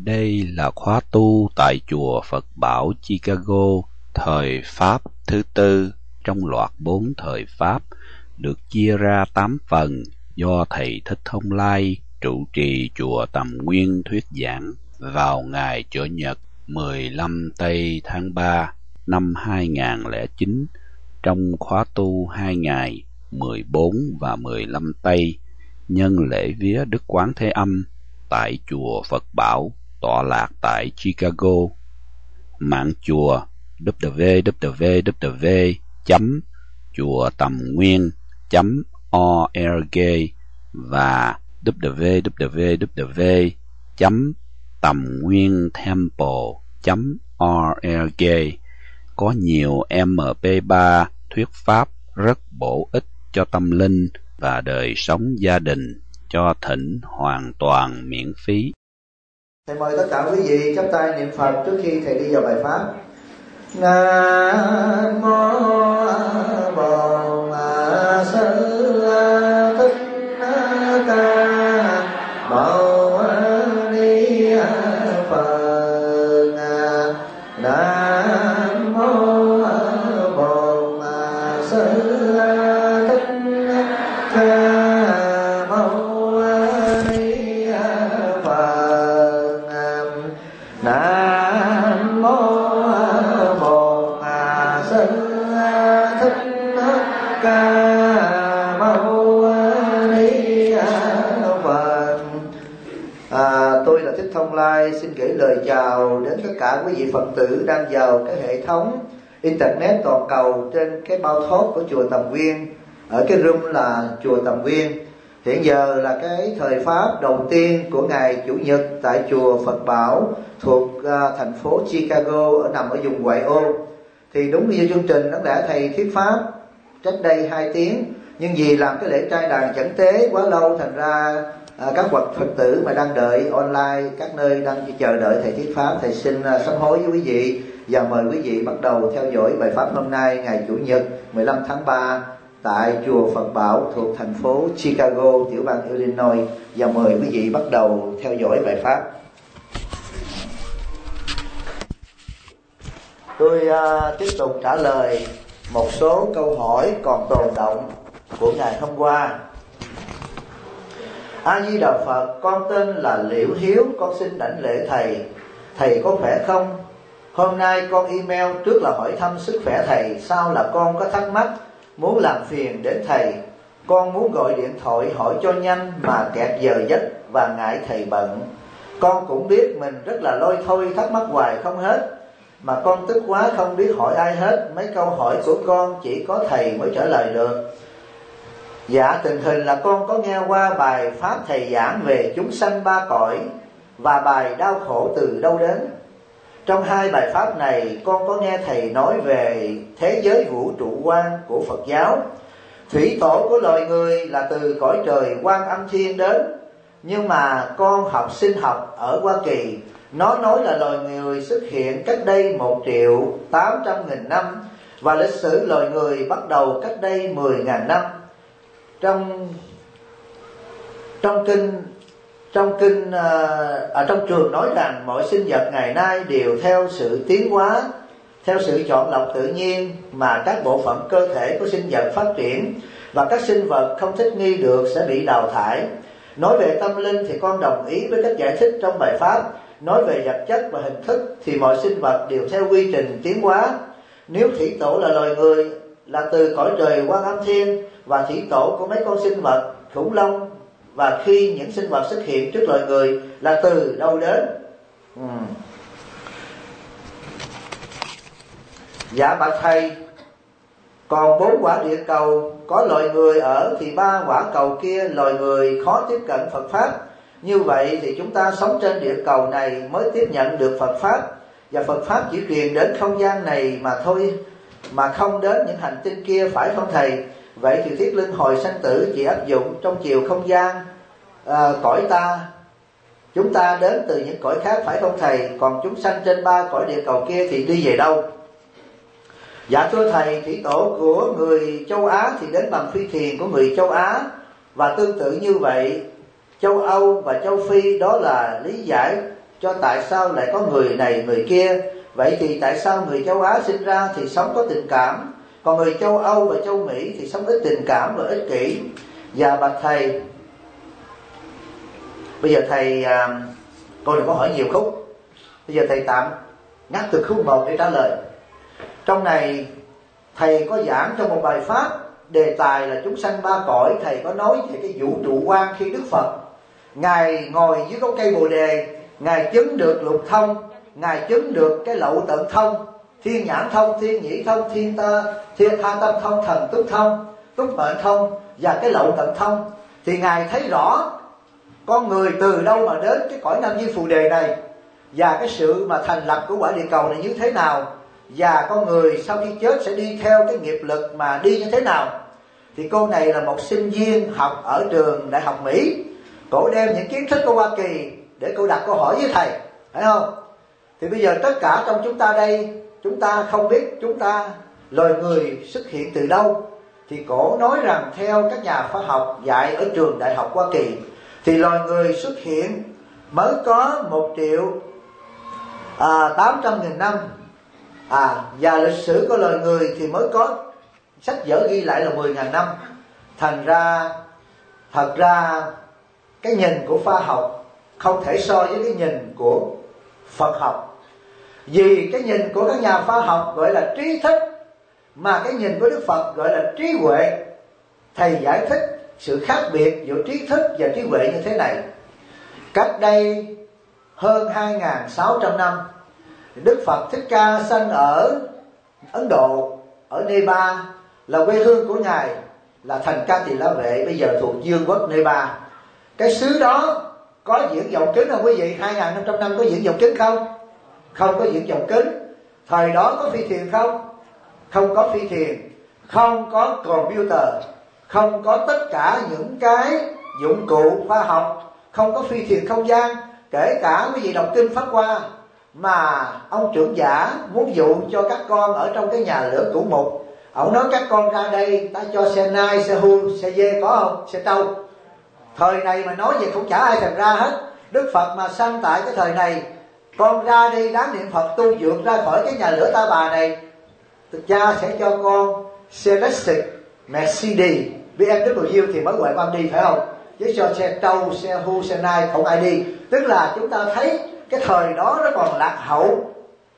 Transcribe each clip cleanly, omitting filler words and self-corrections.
Đây là khóa tu tại chùa Phật Bảo Chicago, thời Pháp thứ tư trong loạt 4 thời Pháp, được chia ra 8 phần do Thầy Thích Thông Lai trụ trì chùa Tầm Nguyên thuyết giảng vào ngày Chủ nhật 15 tây tháng 3 năm 2009 trong khóa tu 2 ngày 14 và 15 tây nhân lễ vía Đức Quán Thế Âm tại chùa Phật Bảo tọa lạc tại Chicago. Mạng chùa www.chuatamnguen.org và www.tamnguyentemple.org có nhiều MP3 thuyết pháp rất bổ ích cho tâm linh và đời sống gia đình, cho thỉnh hoàn toàn miễn phí. Thầy mời tất cả quý vị chắp tay niệm Phật trước khi thầy đi vào bài pháp. Nam mô Bổn Sư Thích Ca Mâu Ni Phật. Nam mô Bổn Sư Thích Ca Mâu Ni Phật. Nam mô Bổn Sư Thích Ca Mâu Ni Phật. Tôi là Thích Thông Lai xin gửi lời chào đến tất cả quý vị Phật tử đang vào cái hệ thống internet toàn cầu trên cái bao thốt của chùa Tầm Nguyên, ở cái room là chùa Tầm Nguyên. Hiện giờ là cái thời pháp đầu tiên của ngày Chủ nhật tại chùa Phật Bảo thuộc thành phố Chicago, nằm ở vùng ngoại ô. Thì đúng như chương trình nó đã thầy thuyết pháp cách đây 2 tiếng, nhưng vì làm cái lễ trai đàn chẳng tế quá lâu, thành ra các bậc Phật tử mà đang đợi online các nơi đang chờ đợi thầy thuyết pháp, thầy xin sám hối với quý vị và mời quý vị bắt đầu theo dõi bài pháp hôm nay ngày Chủ nhật 15 tháng 3 tại chùa Phật Bảo thuộc thành phố Chicago, tiểu bang Illinois, và mời quý vị bắt đầu theo dõi bài pháp. Tôi tiếp tục trả lời một số câu hỏi còn tồn động của ngày hôm qua. A Di Đà Phật, con tên là Liễu Hiếu, con xin đảnh lễ thầy. Thầy có khỏe không? Hôm nay con email trước là hỏi thăm sức khỏe thầy, sau là con có thắc mắc muốn làm phiền đến thầy. Con muốn gọi điện thoại hỏi cho nhanh mà kẹt giờ giấc và ngại thầy bận. Con cũng biết mình rất là lôi thôi, thắc mắc hoài không hết, mà con tức quá không biết hỏi ai hết. Mấy câu hỏi của con chỉ có thầy mới trả lời được. Dạ, tình hình là con có nghe qua bài pháp thầy giảng về chúng sanh ba cõi và bài đau khổ từ đâu đến. Trong hai bài pháp này con có nghe thầy nói về thế giới vũ trụ quan của Phật giáo. Thủy tổ của loài người là từ cõi trời Quan Âm Thiên đến, nhưng mà con học sinh học ở Hoa Kỳ, nó nói là loài người xuất hiện cách đây 1.800.000 năm và lịch sử loài người bắt đầu cách đây 10.000 năm. Trong trường nói rằng mọi sinh vật ngày nay đều theo sự tiến hóa, theo sự chọn lọc tự nhiên mà các bộ phận cơ thể của sinh vật phát triển, và các sinh vật không thích nghi được sẽ bị đào thải. Nói về tâm linh thì con đồng ý với cách giải thích trong bài pháp. Nói về vật chất và hình thức thì mọi sinh vật đều theo quy trình tiến hóa. Nếu thủy tổ là loài người là từ cõi trời Quan Âm Thiên, và thủy tổ của mấy con sinh vật khủng long, và khi những sinh vật xuất hiện trước loài người là từ đâu đến? Dạ bạch thầy, còn 4 quả địa cầu có loài người ở thì 3 quả cầu kia loài người khó tiếp cận Phật pháp. Như vậy thì chúng ta sống trên địa cầu này mới tiếp nhận được Phật pháp, và Phật pháp chỉ truyền đến không gian này mà thôi, mà không đến những hành tinh kia, phải không thầy? Vậy thì thuyết luân hồi sanh tử chỉ áp dụng trong chiều không gian cõi ta, chúng ta đến từ những cõi khác, phải không thầy? Còn chúng sanh trên 3 cõi địa cầu kia thì đi về đâu? Dạ thưa thầy, thủy tổ của người châu Á thì đến bằng phi thuyền của người châu Á, và tương tự như vậy châu Âu và châu Phi, đó là lý giải cho tại sao lại có người này người kia. Vậy thì tại sao người châu Á sinh ra thì sống có tình cảm, còn người châu Âu và châu Mỹ thì sống ít tình cảm và ích kỷ? Và bạch thầy, bây giờ thầy cô đừng có hỏi nhiều khúc, bây giờ thầy tạm ngắt từ khúc 1 để trả lời. Trong này thầy có giảng trong một bài pháp, đề tài là chúng sanh ba cõi. Thầy có nói về cái vũ trụ quan khi Đức Phật Ngài ngồi dưới gốc cây Bồ Đề, Ngài chứng được lục thông, Ngài chứng được cái lậu tận thông, thiên nhãn thông, thiên nhĩ thông, thiên tha tâm thông, thần túc thông, túc mệnh thông và cái lậu tận thông. Thì Ngài thấy rõ con người từ đâu mà đến cái cõi Nam Diêm Phù Đề này, và cái sự mà thành lập của quả địa cầu này như thế nào, và con người sau khi chết sẽ đi theo cái nghiệp lực mà đi như thế nào. Thì cô này là một sinh viên học ở trường Đại học Mỹ, cô đem những kiến thức của Hoa Kỳ để cô đặt câu hỏi với thầy, phải không? Thì bây giờ tất cả trong chúng ta đây, chúng ta không biết chúng ta loài người xuất hiện từ đâu. Thì cổ nói rằng theo các nhà khoa học dạy ở trường Đại học Hoa Kỳ thì loài người xuất hiện mới có 1.800.000 năm, và lịch sử của loài người thì mới có sách vở ghi lại là 10.000 năm. Thành ra thật ra cái nhìn của khoa học không thể so với cái nhìn của Phật học, vì cái nhìn của các nhà khoa học gọi là trí thức, mà cái nhìn của Đức Phật gọi là trí huệ. Thầy giải thích sự khác biệt giữa trí thức và trí huệ như thế này. Cách đây hơn 2.600 năm, Đức Phật Thích Ca sanh ở Ấn Độ, ở Nepal, là quê hương của Ngài, là thành Ca Tỳ La Vệ, bây giờ thuộc Dương quốc Nepal. Cái xứ đó có viễn vọng kính không quý vị? 2.500 năm có viễn vọng kính không? Không có viễn vọng kính. Thời đó có phi thuyền không? Không có phi thuyền. Không có computer. Không có tất cả những cái dụng cụ khoa học. Không có phi thuyền không gian. Kể cả quý vị đọc kinh Pháp Hoa mà ông trưởng giả muốn dụ cho các con ở trong cái nhà lửa cũ mục, ông nói các con ra đây ta cho xe nai, xe hưu, xe dê, có không? Xe trâu. Thời này mà nói vậy không chả ai thèm ra hết. Đức Phật mà sanh tại cái thời này, con ra đi đáng niệm Phật tu vượt ra khỏi cái nhà lửa ta bà này, cha sẽ cho con xe Lexus, Mercedes, BMW thì mới gọi con đi, phải không? Chứ cho xe trâu, xe hưu, xe nai không ai đi. Tức là chúng ta thấy cái thời đó nó còn lạc hậu.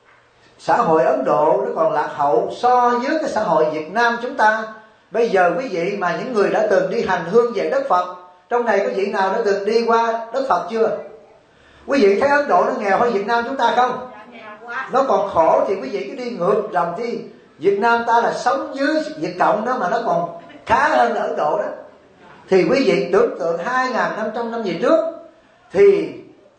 Xã hội Ấn Độ nó còn lạc hậu so với cái xã hội Việt Nam chúng ta. Bây giờ quý vị mà những người đã từng đi hành hương về đất Phật, trong này có vị nào đã từng đi qua đất Phật chưa? Quý vị thấy Ấn Độ nó nghèo hơn Việt Nam chúng ta không? Nó còn khổ thì quý vị cứ đi ngược dòng đi. Việt Nam ta là sống dưới Việt Cộng đó mà nó còn khá hơn là Ấn Độ đó. Thì quý vị tưởng tượng 2.500 năm về trước thì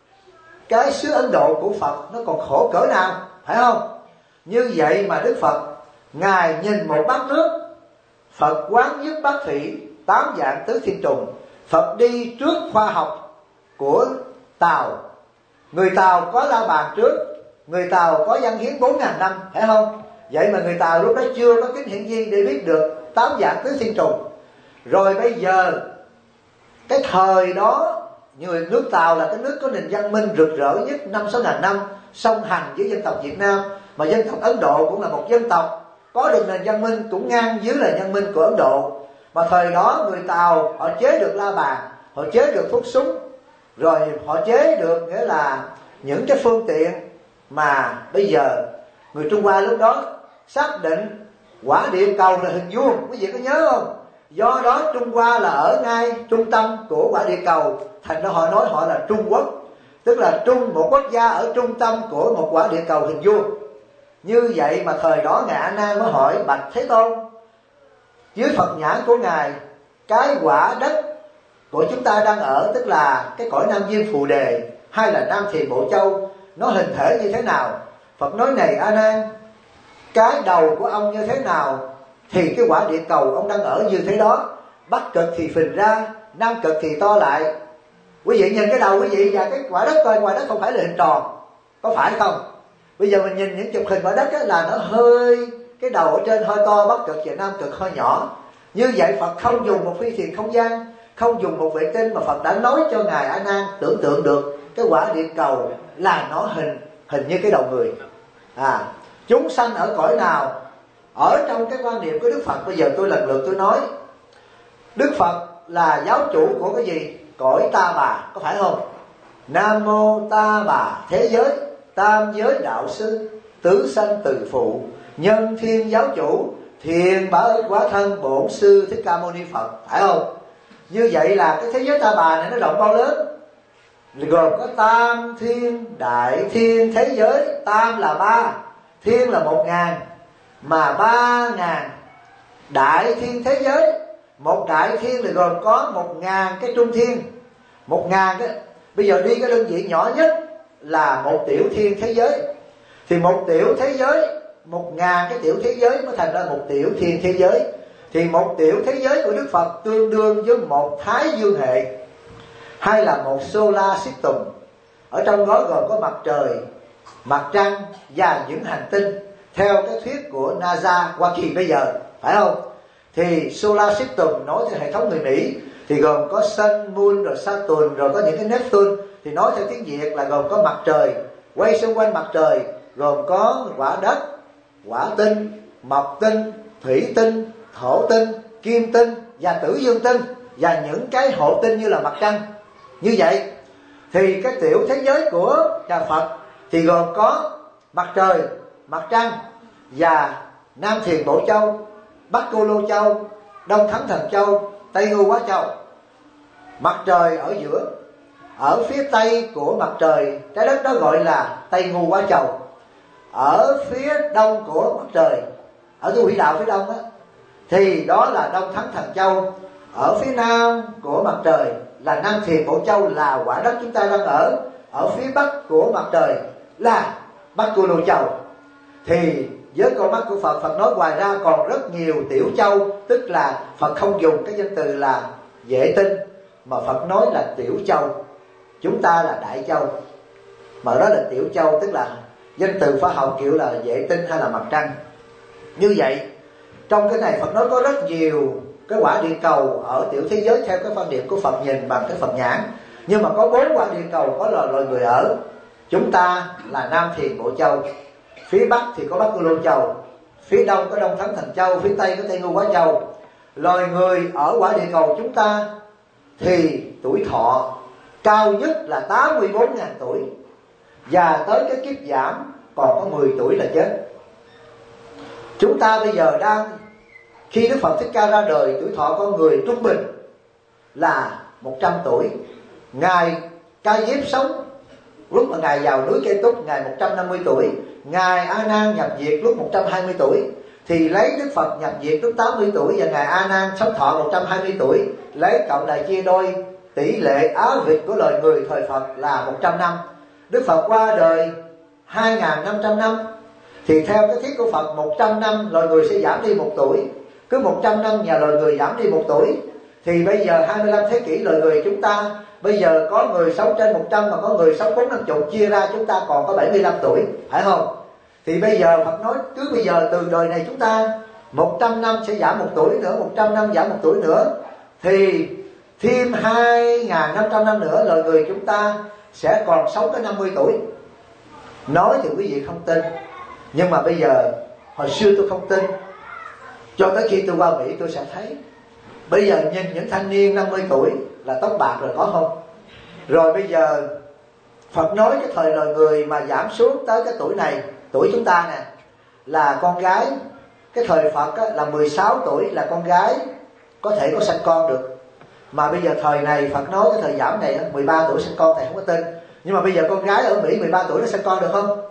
cái xứ Ấn Độ của Phật nó còn khổ cỡ nào, phải không? Như vậy mà Đức Phật Ngài nhìn một bát nước, Phật quán nhất bát thủy, 8 dạng tứ thiên trùng. Phật đi trước khoa học của Tàu. Người Tàu có La Bàn trước, người Tàu có Văn Hiến 4.000 năm, phải không? Vậy mà người Tàu lúc đó chưa có kính hiển vi để biết được 8 dạng tứ thiên trùng. Rồi bây giờ cái thời đó, người nước Tàu là cái nước có nền văn minh rực rỡ nhất 5-6 ngàn năm, song hành với dân tộc Việt Nam. Mà dân tộc Ấn Độ cũng là một dân tộc có được nền văn minh cũng ngang dưới là văn minh của Ấn Độ. Mà thời đó người Tàu họ chế được la bàn, họ chế được thuốc súng, rồi họ chế được nghĩa là những cái phương tiện mà bây giờ người Trung Hoa lúc đó xác định quả địa cầu là hình vuông. Quý vị có nhớ không? Do đó Trung Hoa là ở ngay trung tâm của quả địa cầu, thành ra họ nói họ là Trung Quốc, tức là một quốc gia ở trung tâm của một quả địa cầu hình vuông. Như vậy mà thời đó Ngài A Nan mới hỏi bạch Thế Tôn, dưới Phật nhãn của Ngài, cái quả đất của chúng ta đang ở, tức là cái cõi Nam Diêm Phù Đề hay là Nam Thiền Bộ Châu, nó hình thể như thế nào? Phật nói này A Nan, cái đầu của ông như thế nào thì cái quả địa cầu ông đang ở như thế đó. Bắc cực thì phình ra, Nam cực thì to lại. Quý vị nhìn cái đầu quý vị và cái quả đất coi, quả đất không phải là hình tròn, có phải không? Bây giờ mình nhìn những chụp hình quả đất á, là nó hơi, cái đầu ở trên hơi to, Bắc cực và Nam cực hơi nhỏ. Như vậy Phật không dùng một phi thuyền không gian, không dùng một vệ tinh, mà Phật đã nói cho Ngài A Nan tưởng tượng được cái quả địa cầu là nó hình như cái đầu người. Chúng sanh ở cõi nào? Ở trong cái quan niệm của Đức Phật, bây giờ tôi lần lượt tôi nói. Đức Phật là giáo chủ của cái gì? Cõi Ta Bà, có phải không? Nam mô Ta Bà thế giới, tam giới đạo sư, tứ sanh từ phụ, nhân thiên giáo chủ, thiền bá quá thân bổn sư Thích Ca Mâu Ni Phật, phải không? Như vậy là cái thế giới Ta Bà này nó rộng bao lớn, gồm có tam thiên, đại thiên thế giới. Tam là 3, thiên là 1000, mà 3000 đại thiên thế giới. Một đại thiên là gồm có 1000 cái trung thiên. 1000 cái, bây giờ đi cái đơn vị nhỏ nhất là 1 tiểu thiên thế giới, thì 1 tiểu thế giới, 1000 cái tiểu thế giới mới thành ra 1 tiểu thiên thế giới. Thì 1 tiểu thế giới của Đức Phật tương đương với 1 thái dương hệ, hay là 1 solar system. Ở trong đó gồm có mặt trời, mặt trăng và những hành tinh theo cái thuyết của NASA Hoa Kỳ bây giờ, phải không? Thì solar system nói theo hệ thống người Mỹ thì gồm có Sun, Moon, rồi Saturn, rồi có những cái Neptune. Thì nói theo tiếng Việt là gồm có mặt trời, quay xung quanh mặt trời gồm có quả đất, quả tinh, mộc tinh, thủy tinh, thổ tinh, kim tinh và tử dương tinh, và những cái hộ tinh như là mặt trăng. Như vậy thì cái tiểu thế giới của nhà Phật thì gồm có mặt trời, mặt trăng và Nam Thiền Bộ Châu, Bắc Cô Lô Châu, Đông Thắng Thần Châu, Tây Ngưu Quá Châu. Mặt trời ở giữa, ở phía tây của mặt trời trái đất đó gọi là Tây Ngưu Quá Châu. Ở phía đông của mặt trời, ở cái quỹ đạo phía đông đó, thì đó là Đông Thắng Thần Châu. Ở phía nam của mặt trời là Nam Thiền Bộ Châu, là quả đất chúng ta đang ở. Ở phía bắc của mặt trời là Bắc Cô Lô Châu. Thì với con mắt của Phật, Phật nói ngoài ra còn rất nhiều tiểu châu, tức là Phật không dùng cái danh từ là vệ tinh, mà Phật nói là tiểu châu. Chúng ta là đại châu, mà đó là tiểu châu, tức là danh từ khoa học kiểu là vệ tinh hay là mặt trăng. Như vậy trong cái này Phật nói có rất nhiều cái quả địa cầu ở tiểu thế giới theo cái quan điểm của Phật nhìn bằng cái Phật nhãn. Nhưng mà có 4 quả địa cầu có loài người ở. Chúng ta là Nam Thiền Bộ Châu, phía bắc thì có Bắc Cô Lô Châu, phía đông có Đông Thắng Thần Châu, phía tây có Tây Ngưu Quá Châu. Loài người ở quả địa cầu chúng ta thì tuổi thọ cao nhất là 84.000 tuổi, và tới cái kiếp giảm còn có 10 tuổi là chết. Chúng ta bây giờ đang, khi Đức Phật Thích Ca ra đời, tuổi thọ con người trung bình là 100 tuổi. Ngài Ca Diếp sống lúc mà Ngài vào núi Cây Túc, Ngài 150 tuổi. Ngài A Nan nhập diệt lúc 120 tuổi. Thì lấy Đức Phật nhập diệt lúc 80 tuổi, và Ngài A Nan sống thọ 120 tuổi. Lấy cộng lại chia đôi, tỷ lệ áo vịt của loài người thời Phật là 100 năm. Đức Phật qua đời 2.500 năm. Thì theo cái thuyết của Phật, 100 năm loài người sẽ giảm đi 1 tuổi. Cứ 100 năm nhà loài người giảm đi 1 tuổi. Thì bây giờ 25 thế kỷ loài người chúng ta, bây giờ có người sống trên 100 mà có người sống 40-50, chia ra chúng ta còn có 75 tuổi, phải không? Thì bây giờ Phật nói cứ bây giờ từ đời này chúng ta 100 năm sẽ giảm 1 tuổi nữa, 100 năm giảm 1 tuổi nữa. Thì thêm 2.500 năm nữa loài người chúng ta sẽ còn sống tới 50 tuổi. Nói thì quý vị không tin, nhưng mà bây giờ, hồi xưa tôi không tin, cho tới khi tôi qua Mỹ tôi sẽ thấy. Bây giờ nhìn những thanh niên 50 tuổi là tóc bạc rồi, có không? Rồi bây giờ Phật nói cái thời loài người mà giảm xuống tới cái tuổi này, tuổi chúng ta nè, là con gái. Cái thời Phật á, là 16 tuổi là con gái có thể có sanh con được. Mà bây giờ thời này Phật nói cái thời giảm này 13 tuổi sanh con, thầy không có tin. Nhưng mà bây giờ con gái ở Mỹ 13 tuổi nó sanh con được không?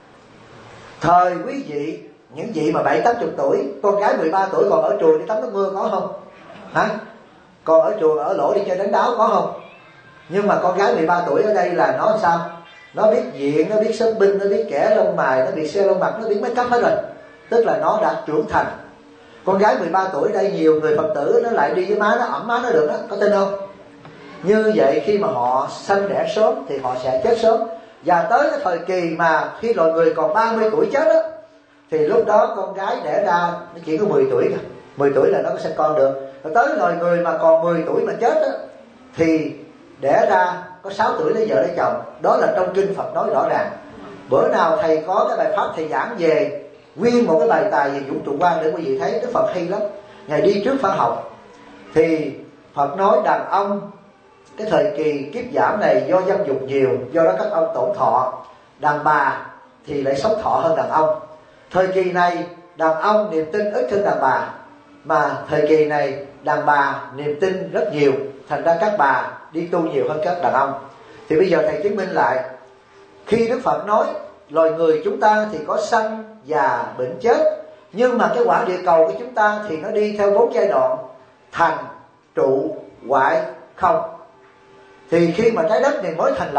Thời quý vị, những vị mà 70-80 tuổi, con gái 13 tuổi còn ở chùa đi tắm nước mưa có không? Hả? Còn ở chùa ở lỗ đi chơi đánh đáo có không? Nhưng mà con gái 13 tuổi ở đây là nó sao? Nó biết diện, nó biết shopping, nó biết kẻ lông mày, nó biết xe lông mặt, nó biết make up hết rồi. Tức là nó đã trưởng thành. Con gái 13 tuổi ở đây nhiều người Phật tử nó lại đi với má nó, ẵm má nó được đó, có tin không? Như vậy khi mà họ sanh đẻ sớm thì họ sẽ chết sớm. Và tới cái thời kỳ mà khi loài người còn 30 tuổi chết đó, thì lúc đó con gái đẻ ra nó chỉ có 10 tuổi thôi. 10 tuổi là nó có sinh con được. Rồi tới loài người mà còn 10 tuổi mà chết đó, thì đẻ ra có 6 tuổi lấy vợ lấy chồng. Đó là trong kinh Phật nói rõ ràng. Bữa nào thầy có cái bài pháp thầy giảng về nguyên một cái bài tài về vũ trụ quan để quý vị thấy Đức Phật hay lắm. Ngày đi trước phải học. Thì Phật nói đàn ông cái thời kỳ kiếp giảm này do dâm dục nhiều, do đó các ông tổn thọ. Đàn bà thì lại sống thọ hơn đàn ông. Thời kỳ này đàn ông niềm tin ít hơn đàn bà, mà thời kỳ này đàn bà niềm tin rất nhiều, thành ra các bà đi tu nhiều hơn các đàn ông. Thì bây giờ thầy chứng minh lại, khi Đức Phật nói loài người chúng ta thì có sanh, già, bệnh, chết, nhưng mà cái quả địa cầu của chúng ta thì nó đi theo 4 giai đoạn: thành, trụ, hoại, không. Thì khi mà trái đất này mới thành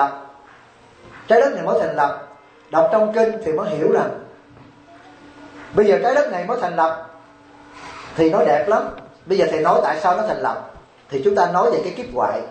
lập, đọc trong kinh thì mới hiểu rằng bây giờ trái đất này mới thành lập thì nó đẹp lắm. Bây giờ thầy nói tại sao nó thành lập, thì chúng ta nói về cái kiếp hoại.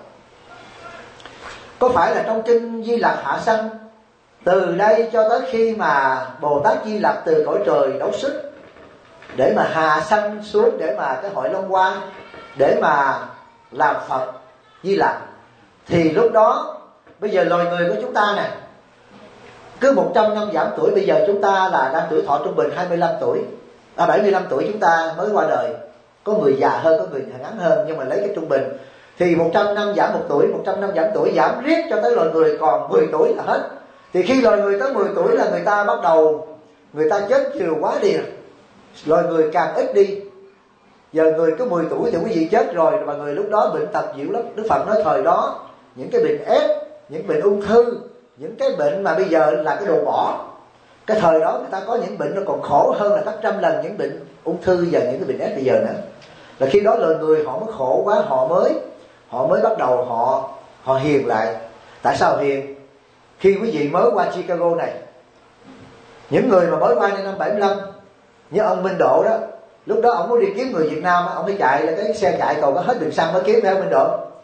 Có phải là trong kinh Di Lặc hạ sanh, từ đây cho tới khi mà Bồ Tát Di Lặc từ cõi trời Đấu Xích để mà hạ sanh xuống, để mà cái hội Long Hoa, để mà làm Phật Di Lặc, thì lúc đó bây giờ loài người của chúng ta nè, cứ 100 năm giảm tuổi. Bây giờ chúng ta là đang tuổi thọ trung bình 25 tuổi, 75 tuổi chúng ta mới qua đời. Có người già hơn, có người ngắn hơn, nhưng mà lấy cái trung bình thì 100 năm giảm 1 tuổi, 100 năm giảm tuổi, giảm riết cho tới loài người còn 10 tuổi là hết. Thì khi loài người tới 10 tuổi là người ta bắt đầu, người ta chết nhiều quá đi, loài người càng ít đi. Giờ người cứ 10 tuổi thì quý vị chết rồi, và người lúc đó bệnh tật dữ lắm. Đức Phật nói thời đó những cái bệnh ép, những bệnh ung thư, những cái bệnh mà bây giờ là cái đồ bỏ, cái thời đó người ta có những bệnh nó còn khổ hơn là gấp trăm lần những bệnh ung thư và những cái bệnh ép bây giờ nữa. Là khi đó loài người họ mới khổ quá, họ mới bắt đầu họ hiền lại. Tại sao hiền? Khi quý vị mới qua Chicago này, những người mà mới qua năm 75 như ông Minh Độ đó, lúc đó ông muốn đi kiếm người Việt Nam, ông phải chạy là cái xe chạy còn có hết đường xăng mới kiếm, phải không Minh Độ?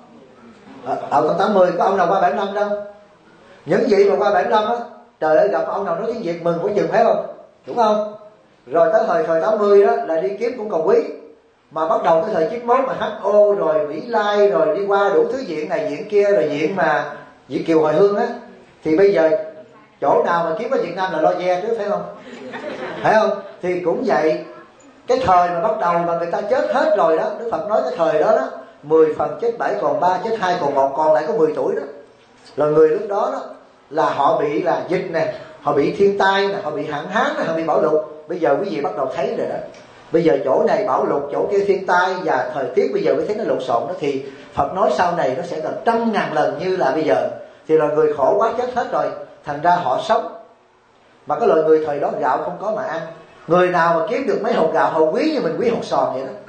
Ở con 80 có ông nào qua 75 đâu. Những vị mà qua 75 á, trời ơi, gặp ông nào nói tiếng Việt mừng quá chừng, phải không? Đúng không? Rồi tới thời 80 đó là đi kiếm cũng còn quý. Mà bắt đầu tới thời 91 mà HO rồi Mỹ Lai rồi đi qua đủ thứ viện này viện kia, rồi viện Kiều Hồi Hương á, thì bây giờ chỗ nào mà kiếm ở Việt Nam là lo ve trước, phải không? Phải không? Thì cũng vậy, cái thời mà bắt đầu mà người ta chết hết rồi đó, Đức Phật nói cái thời đó đó 10 phần chết 7 còn 3, chết 2 còn 1, còn lại có 10 tuổi đó. Là người lúc đó đó là họ bị là dịch nè, họ bị thiên tai nè, họ bị hạn hán nè, họ bị bão lụt. Bây giờ quý vị bắt đầu thấy rồi đó. Bây giờ chỗ này bão lụt, chỗ kia thiên tai, và thời tiết bây giờ mới thấy nó lộn xộn đó. Thì Phật nói sau này nó sẽ gần 100.000 lần như là bây giờ. Thì là người khổ quá chết hết rồi, thành ra họ sống. Mà cái loài người thời đó gạo không có mà ăn. Người nào mà kiếm được mấy hột gạo họ quý như mình quý hột sòn vậy đó.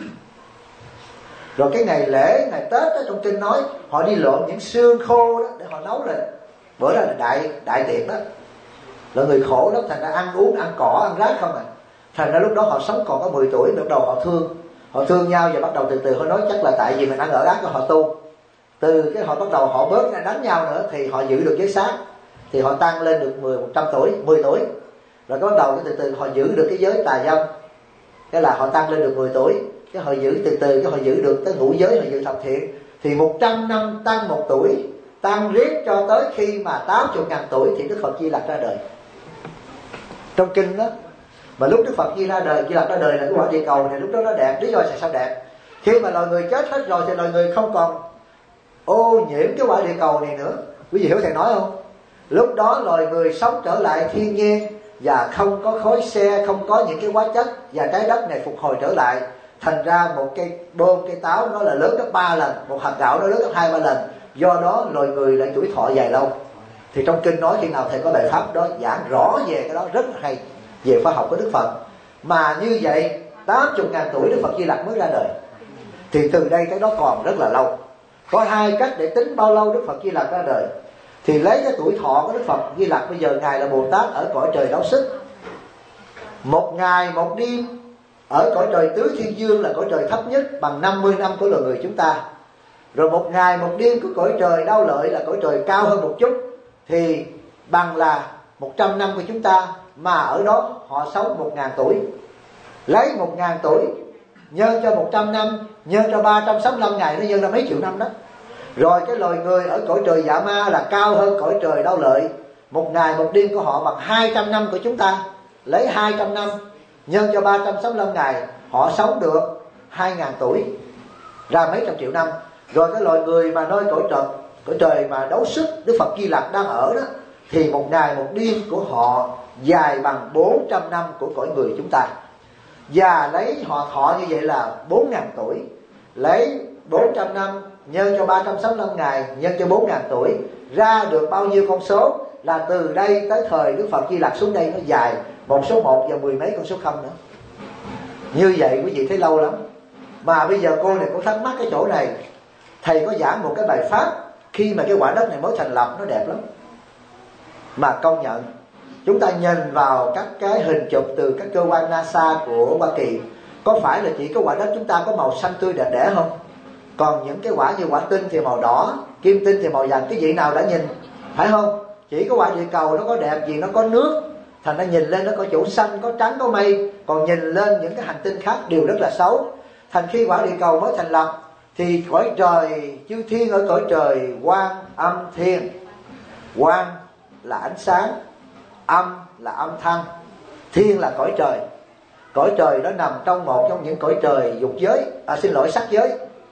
Rồi cái ngày lễ, ngày Tết đó, trong kinh nói họ đi lượm những xương khô đó để họ nấu lên. Bữa đó là đại tiệc đó. Là người khổ lắm, thành ra ăn uống, ăn cỏ, ăn rác không à. Thành ra lúc đó họ sống còn có 10 tuổi, bắt đầu họ thương nhau, và bắt đầu từ từ họ nói chắc là tại vì mình ăn ở ác, họ tu. Từ cái họ bắt đầu họ bớt ra đánh nhau nữa, thì họ giữ được giới sát, thì họ tăng lên được 100 tuổi, 10 tuổi. Rồi cái bắt đầu cái từ họ giữ được cái giới tà dâm, cái là họ tăng lên được 10 tuổi. Cái họ giữ từ từ, cái họ giữ được tới ngũ giới, họ giữ thập thiện. Thì 100 năm tăng 1 tuổi, tăng riết cho tới khi mà 80.000 tuổi thì Đức Phật Di Lặc ra đời. Trong kinh đó, mà lúc Đức Phật Di Lặc ra đời là cái quả địa cầu này lúc đó nó đẹp. Lý do sao đẹp? Khi mà loài người chết hết rồi thì loài người không còn ô nhiễm cái quả địa cầu này nữa. Quý vị hiểu thầy nói không? Lúc đó loài người sống trở lại thiên nhiên, và không có khói xe, không có những cái hóa chất, và trái đất này phục hồi trở lại. Thành ra một cây bơm, cây táo nó là lớn gấp 3 lần, một hạt gạo nó lớn gấp 2-3 lần. Do đó loài người lại tuổi thọ dài lâu. Thì trong kinh nói khi nào thầy có bài pháp đó giảng rõ về cái đó rất là hay, về khoa học của Đức Phật. Mà như vậy 80.000 tuổi Đức Phật Di Lặc mới ra đời. Thì từ đây tới đó còn rất là lâu. Có 2 cách để tính bao lâu Đức Phật Di Lặc ra đời. Thì lấy cái tuổi thọ của Đức Phật Di Lặc, bây giờ Ngài là Bồ Tát ở cõi trời Đấu Xích. 1 ngày 1 đêm ở cõi trời Tứ Thiên Dương là cõi trời thấp nhất, bằng 50 năm của loài người chúng ta. Rồi 1 ngày 1 đêm của cõi trời Đao Lợi là cõi trời cao hơn một chút, thì bằng là 100 năm của chúng ta. Mà ở đó họ sống 1.000 tuổi. Lấy 1.000 tuổi nhân cho 100 năm, nhân cho 365 ngày, nó nhân ra mấy triệu năm đó. Rồi cái loài người ở cõi trời dạ ma là cao hơn cõi trời đau lợi. Một ngày một đêm của họ bằng 200 năm của chúng ta. Lấy 200 năm nhân cho 365 ngày, họ sống được 2.000 tuổi, ra mấy trăm triệu năm. Rồi cái loài người mà nơi cõi trời mà đấu sức Đức Phật Di Lặc đang ở đó, thì một ngày một đêm của họ dài bằng 400 năm của cõi người chúng ta. Và lấy họ thọ như vậy là 4.000 tuổi. Lấy 400 năm nhân cho 365 ngày, nhân cho 4.000 tuổi, ra được bao nhiêu con số? Là từ đây tới thời Đức Phật Di Lặc xuống đây nó dài một số 1 và 10 mấy con số không nữa. Như vậy quý vị thấy lâu lắm. Mà bây giờ cô này cũng thắc mắc cái chỗ này. Thầy có giảng một cái bài pháp khi mà cái quả đất này mới thành lập, nó đẹp lắm. Mà công nhận, chúng ta nhìn vào các cái hình chụp từ các cơ quan NASA của Hoa Kỳ, có phải là chỉ có quả đất chúng ta có màu xanh tươi đẹp đẽ không? Còn những cái quả như quả tinh thì màu đỏ, kim tinh thì màu vàng. Cái vị nào đã nhìn, phải không? Chỉ có quả địa cầu nó có đẹp vì nó có nước, thành nó nhìn lên nó có chỗ xanh, có trắng, có mây. Còn nhìn lên những cái hành tinh khác đều rất là xấu. Thành khi quả địa cầu mới thành lập thì cõi trời chư thiên ở cõi trời Quan Âm Thiên. Quan là ánh sáng, âm là âm thanh, thiên là cõi trời. Cõi trời đó nằm trong một trong những cõi trời dục giới, sắc giới.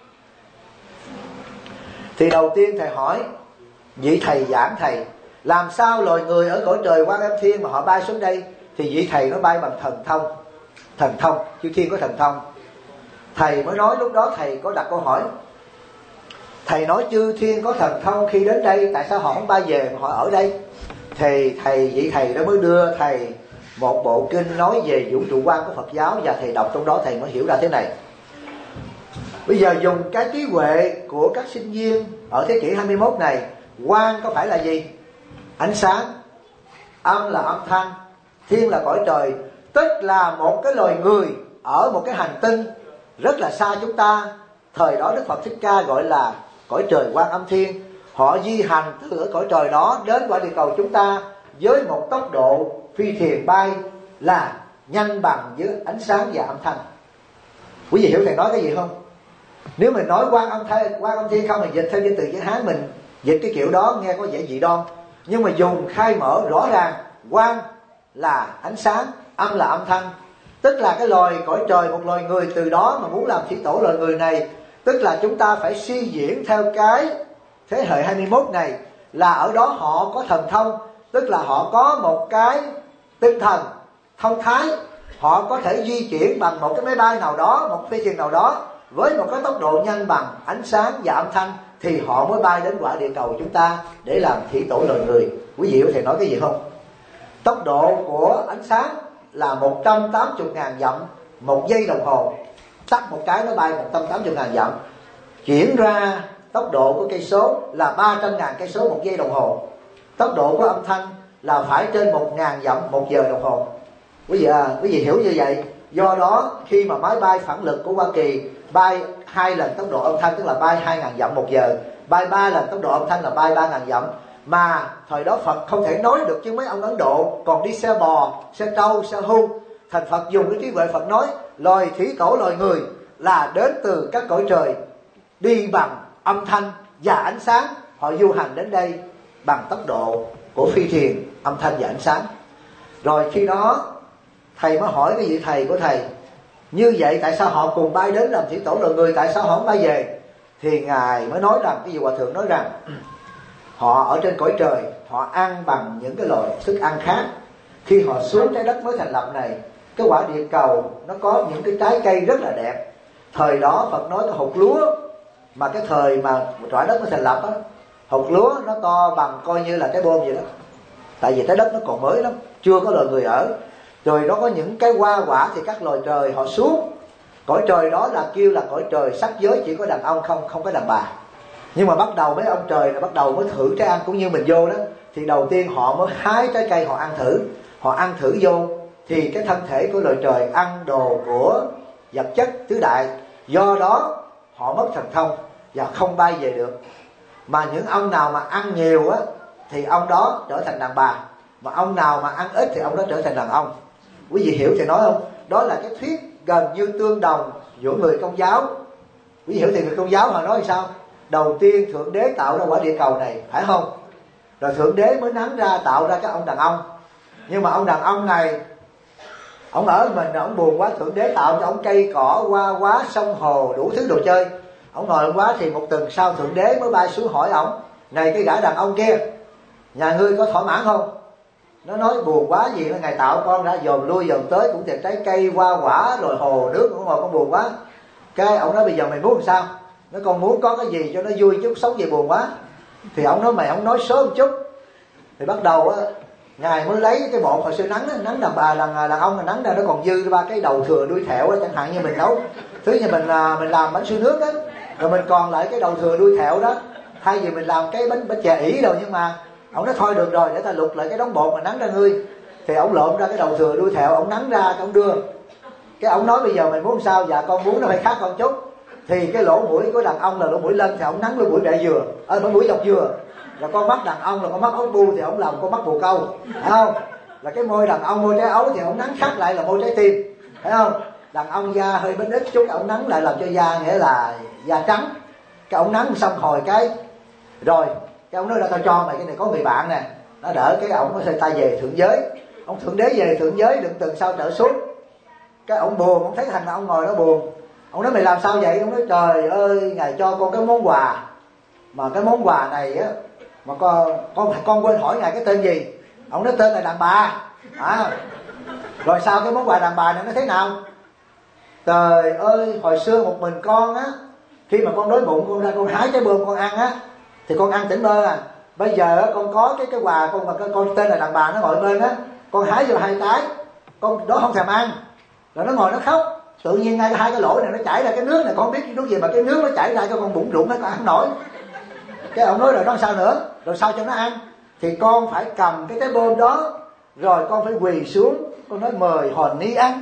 Thì đầu tiên thầy hỏi vị thầy giảng thầy, làm sao loài người ở cõi trời Quan Âm Thiên mà họ bay xuống đây? Thì vị thầy nó bay bằng thần thông. Thần thông, chư thiên có thần thông. Thầy mới nói, lúc đó thầy có đặt câu hỏi. Thầy nói chư thiên có thần thông khi đến đây, tại sao họ không bay về mà họ ở đây? Thì vị thầy đó mới đưa thầy một bộ kinh nói về vũ trụ quan của Phật giáo. Và thầy đọc trong đó thầy mới hiểu ra thế này. Bây giờ dùng cái trí huệ của các sinh viên ở thế kỷ 21 này, quang có phải là gì? Ánh sáng. Âm là âm thanh. Thiên là cõi trời. Tức là một cái loài người ở một cái hành tinh rất là xa chúng ta. Thời đó Đức Phật Thích Ca gọi là cõi trời Quan Âm Thiên. Họ di hành từ ở cõi trời đó đến quả địa cầu chúng ta với một tốc độ phi thuyền bay là nhanh bằng với ánh sáng và âm thanh. Quý vị hiểu thầy nói cái gì không? Nếu mình nói Quan Âm Thiên không, mình dịch theo danh từ chữ Hán, mình dịch cái kiểu đó nghe có vẻ dị đoan. Nhưng mà dùng khai mở rõ ràng, quang là ánh sáng, âm là âm thanh. Tức là cái loài cõi trời, một loài người từ đó mà muốn làm thủy tổ loài người này, tức là chúng ta phải suy diễn theo cái thế hệ 21 này, là ở đó họ có thần thông. Tức là họ có một cái tinh thần thông thái, họ có thể di chuyển bằng một cái máy bay nào đó, một phi thuyền nào đó với một cái tốc độ nhanh bằng ánh sáng và âm thanh, thì họ mới bay đến quả địa cầu chúng ta để làm thủy tổ loài người. Quý vị có thể nói cái gì không? Tốc độ của ánh sáng là 180.000 dặm một giây đồng hồ. Tắt một cái nó bay 180.000 dặm. Chuyển ra tốc độ của cây số là 300.000 cây số một giây đồng hồ. Tốc độ của âm thanh là phải trên 1.000 dặm một giờ đồng hồ. Quý vị hiểu như vậy. Do đó khi mà máy bay phản lực của Hoa Kỳ bay 2 lần tốc độ âm thanh, tức là bay 2.000 dặm một giờ, bay 3 lần tốc độ âm thanh là bay 3.000 dặm. Mà thời đó Phật không thể nói được chứ mấy ông Ấn Độ còn đi xe bò, xe trâu, xe hưu. Thành Phật dùng cái trí huệ Phật nói loài thủy tổ loài người là đến từ các cõi trời, đi bằng âm thanh và ánh sáng. Họ du hành đến đây bằng tốc độ của phi thuyền, âm thanh và ánh sáng. Rồi khi đó thầy mới hỏi cái vị thầy của thầy, như vậy tại sao họ cùng bay đến làm thủy tổ loài người, tại sao họ không bay về? Thì Ngài mới nói rằng, cái vị hòa thượng nói rằng, họ ở trên cõi trời, họ ăn bằng những cái loại thức ăn khác. Khi họ xuống trái đất mới thành lập này, cái quả địa cầu nó có những cái trái cây rất là đẹp. Thời đó Phật nói cái hột lúa, mà cái thời mà quả đất mới thành lập á, hột lúa nó to bằng coi như là cái bom vậy đó. Tại vì trái đất nó còn mới lắm, chưa có loài người ở. Rồi nó có những cái hoa quả thì các loài trời họ xuống. Cõi trời đó là kêu là cõi trời sắc giới, chỉ có đàn ông không có đàn bà. Nhưng mà bắt đầu mấy ông trời là bắt đầu mới thử trái ăn, cũng như mình vô đó. Thì đầu tiên họ mới hái trái cây họ ăn thử. Họ ăn thử vô thì cái thân thể của loài trời ăn đồ của vật chất tứ đại. Do đó họ mất thần thông và không bay về được. Mà những ông nào mà ăn nhiều á thì ông đó trở thành đàn bà, mà ông nào mà ăn ít thì ông đó trở thành đàn ông. Quý vị hiểu thì nói không? Đó là cái thuyết gần như tương đồng giữa người Công giáo. Quý vị hiểu thì người Công giáo họ nói sao? đầu tiên Thượng Đế tạo ra quả địa cầu này, phải không? Rồi Thượng Đế mới nắn ra tạo ra cái ông đàn ông. Nhưng mà ông đàn ông này, ông ở mình, ông buồn quá, Thượng Đế tạo cho ông cây cỏ, hoa quá, sông hồ, đủ thứ đồ chơi. Ông ngồi quá thì một tuần sau Thượng Đế mới bay xuống hỏi ông: này cái gã đàn ông kia, nhà ngươi có thỏa mãn không? Nó nói buồn quá gì, nó Ngài tạo con đã dòm lui dòm tới cũng tìm trái cây, hoa quả, rồi hồ nước, cũng ngồi con buồn quá. Cái ông nói bây giờ mày muốn làm sao? Nó con muốn có cái gì cho nó vui chút, sống gì buồn quá. Thì ông nói mày, ông nói sớm một chút. Thì bắt đầu á, Ngài mới lấy cái bột hồi xưa nắng đàn bà, đàn ông là nắng ra nó còn dư ba cái đầu thừa đuôi thẹo đó, chẳng hạn như mình nấu thứ như mình làm bánh xôi nước á, rồi mình còn lại cái đầu thừa đuôi thẹo đó, thay vì mình làm cái bánh chè ỉ đâu. Nhưng mà ông nói thôi được rồi, để ta lục lại cái đống bột mà nắng ra ngươi. Thì ông lộn ra cái đầu thừa đuôi thẹo, ông nắng ra, ông đưa. Cái ông nói bây giờ mày muốn sao? Dạ con muốn nó phải khác con chút. Thì cái lỗ mũi của đàn ông là lỗ mũi lên, thì ông nắng lỗ mũi bẹ dừa, lỗ mũi dọc dừa. Rồi con mắt đàn ông là con mắt ốc bu, thì ông làm con mắt bồ câu, phải không? Là cái môi đàn ông môi trái ấu, thì ông nắng khác lại là môi trái tim, phải không? Đàn ông da hơi bến ít chút, ông nắng lại làm cho da nghĩa là da trắng. Cái ông nắng xong hồi cái rồi cái ông nói là tao cho mày cái này, có người bạn nè, nó đỡ. Cái ông nó tay về thượng giới, ông Thượng Đế về thượng giới đừng tuần sau trở xuống. Cái ông buồn, ông thấy thằng nào ông ngồi đó buồn, ông nói mày làm sao vậy? Ông nói trời ơi, Ngài cho con cái món quà, mà cái món quà này á, mà con quên hỏi Ngài cái tên gì. Ông nói tên là đàn bà. Rồi sao cái món quà đàn bà này nó thế nào? Trời ơi, hồi xưa một mình con á, khi mà con đói bụng con ra con hái trái bơm con ăn á, thì con ăn tỉnh bơ à. Bây giờ con có cái quà con, mà con tên là đàn bà nó ngồi bên á, con hái vô 2 trái, con đó không thèm ăn, rồi nó ngồi nó khóc. Tự nhiên ngay hai cái lỗ này nó chảy ra cái nước này, con biết cái nước gì mà cái nước nó chảy ra cho con bụng rụng nó con ăn nổi. Cái ông nói rồi nó sao nữa, rồi sao cho nó ăn? Thì con phải cầm cái bơm đó, rồi con phải quỳ xuống, con nói mời hòn ni ăn,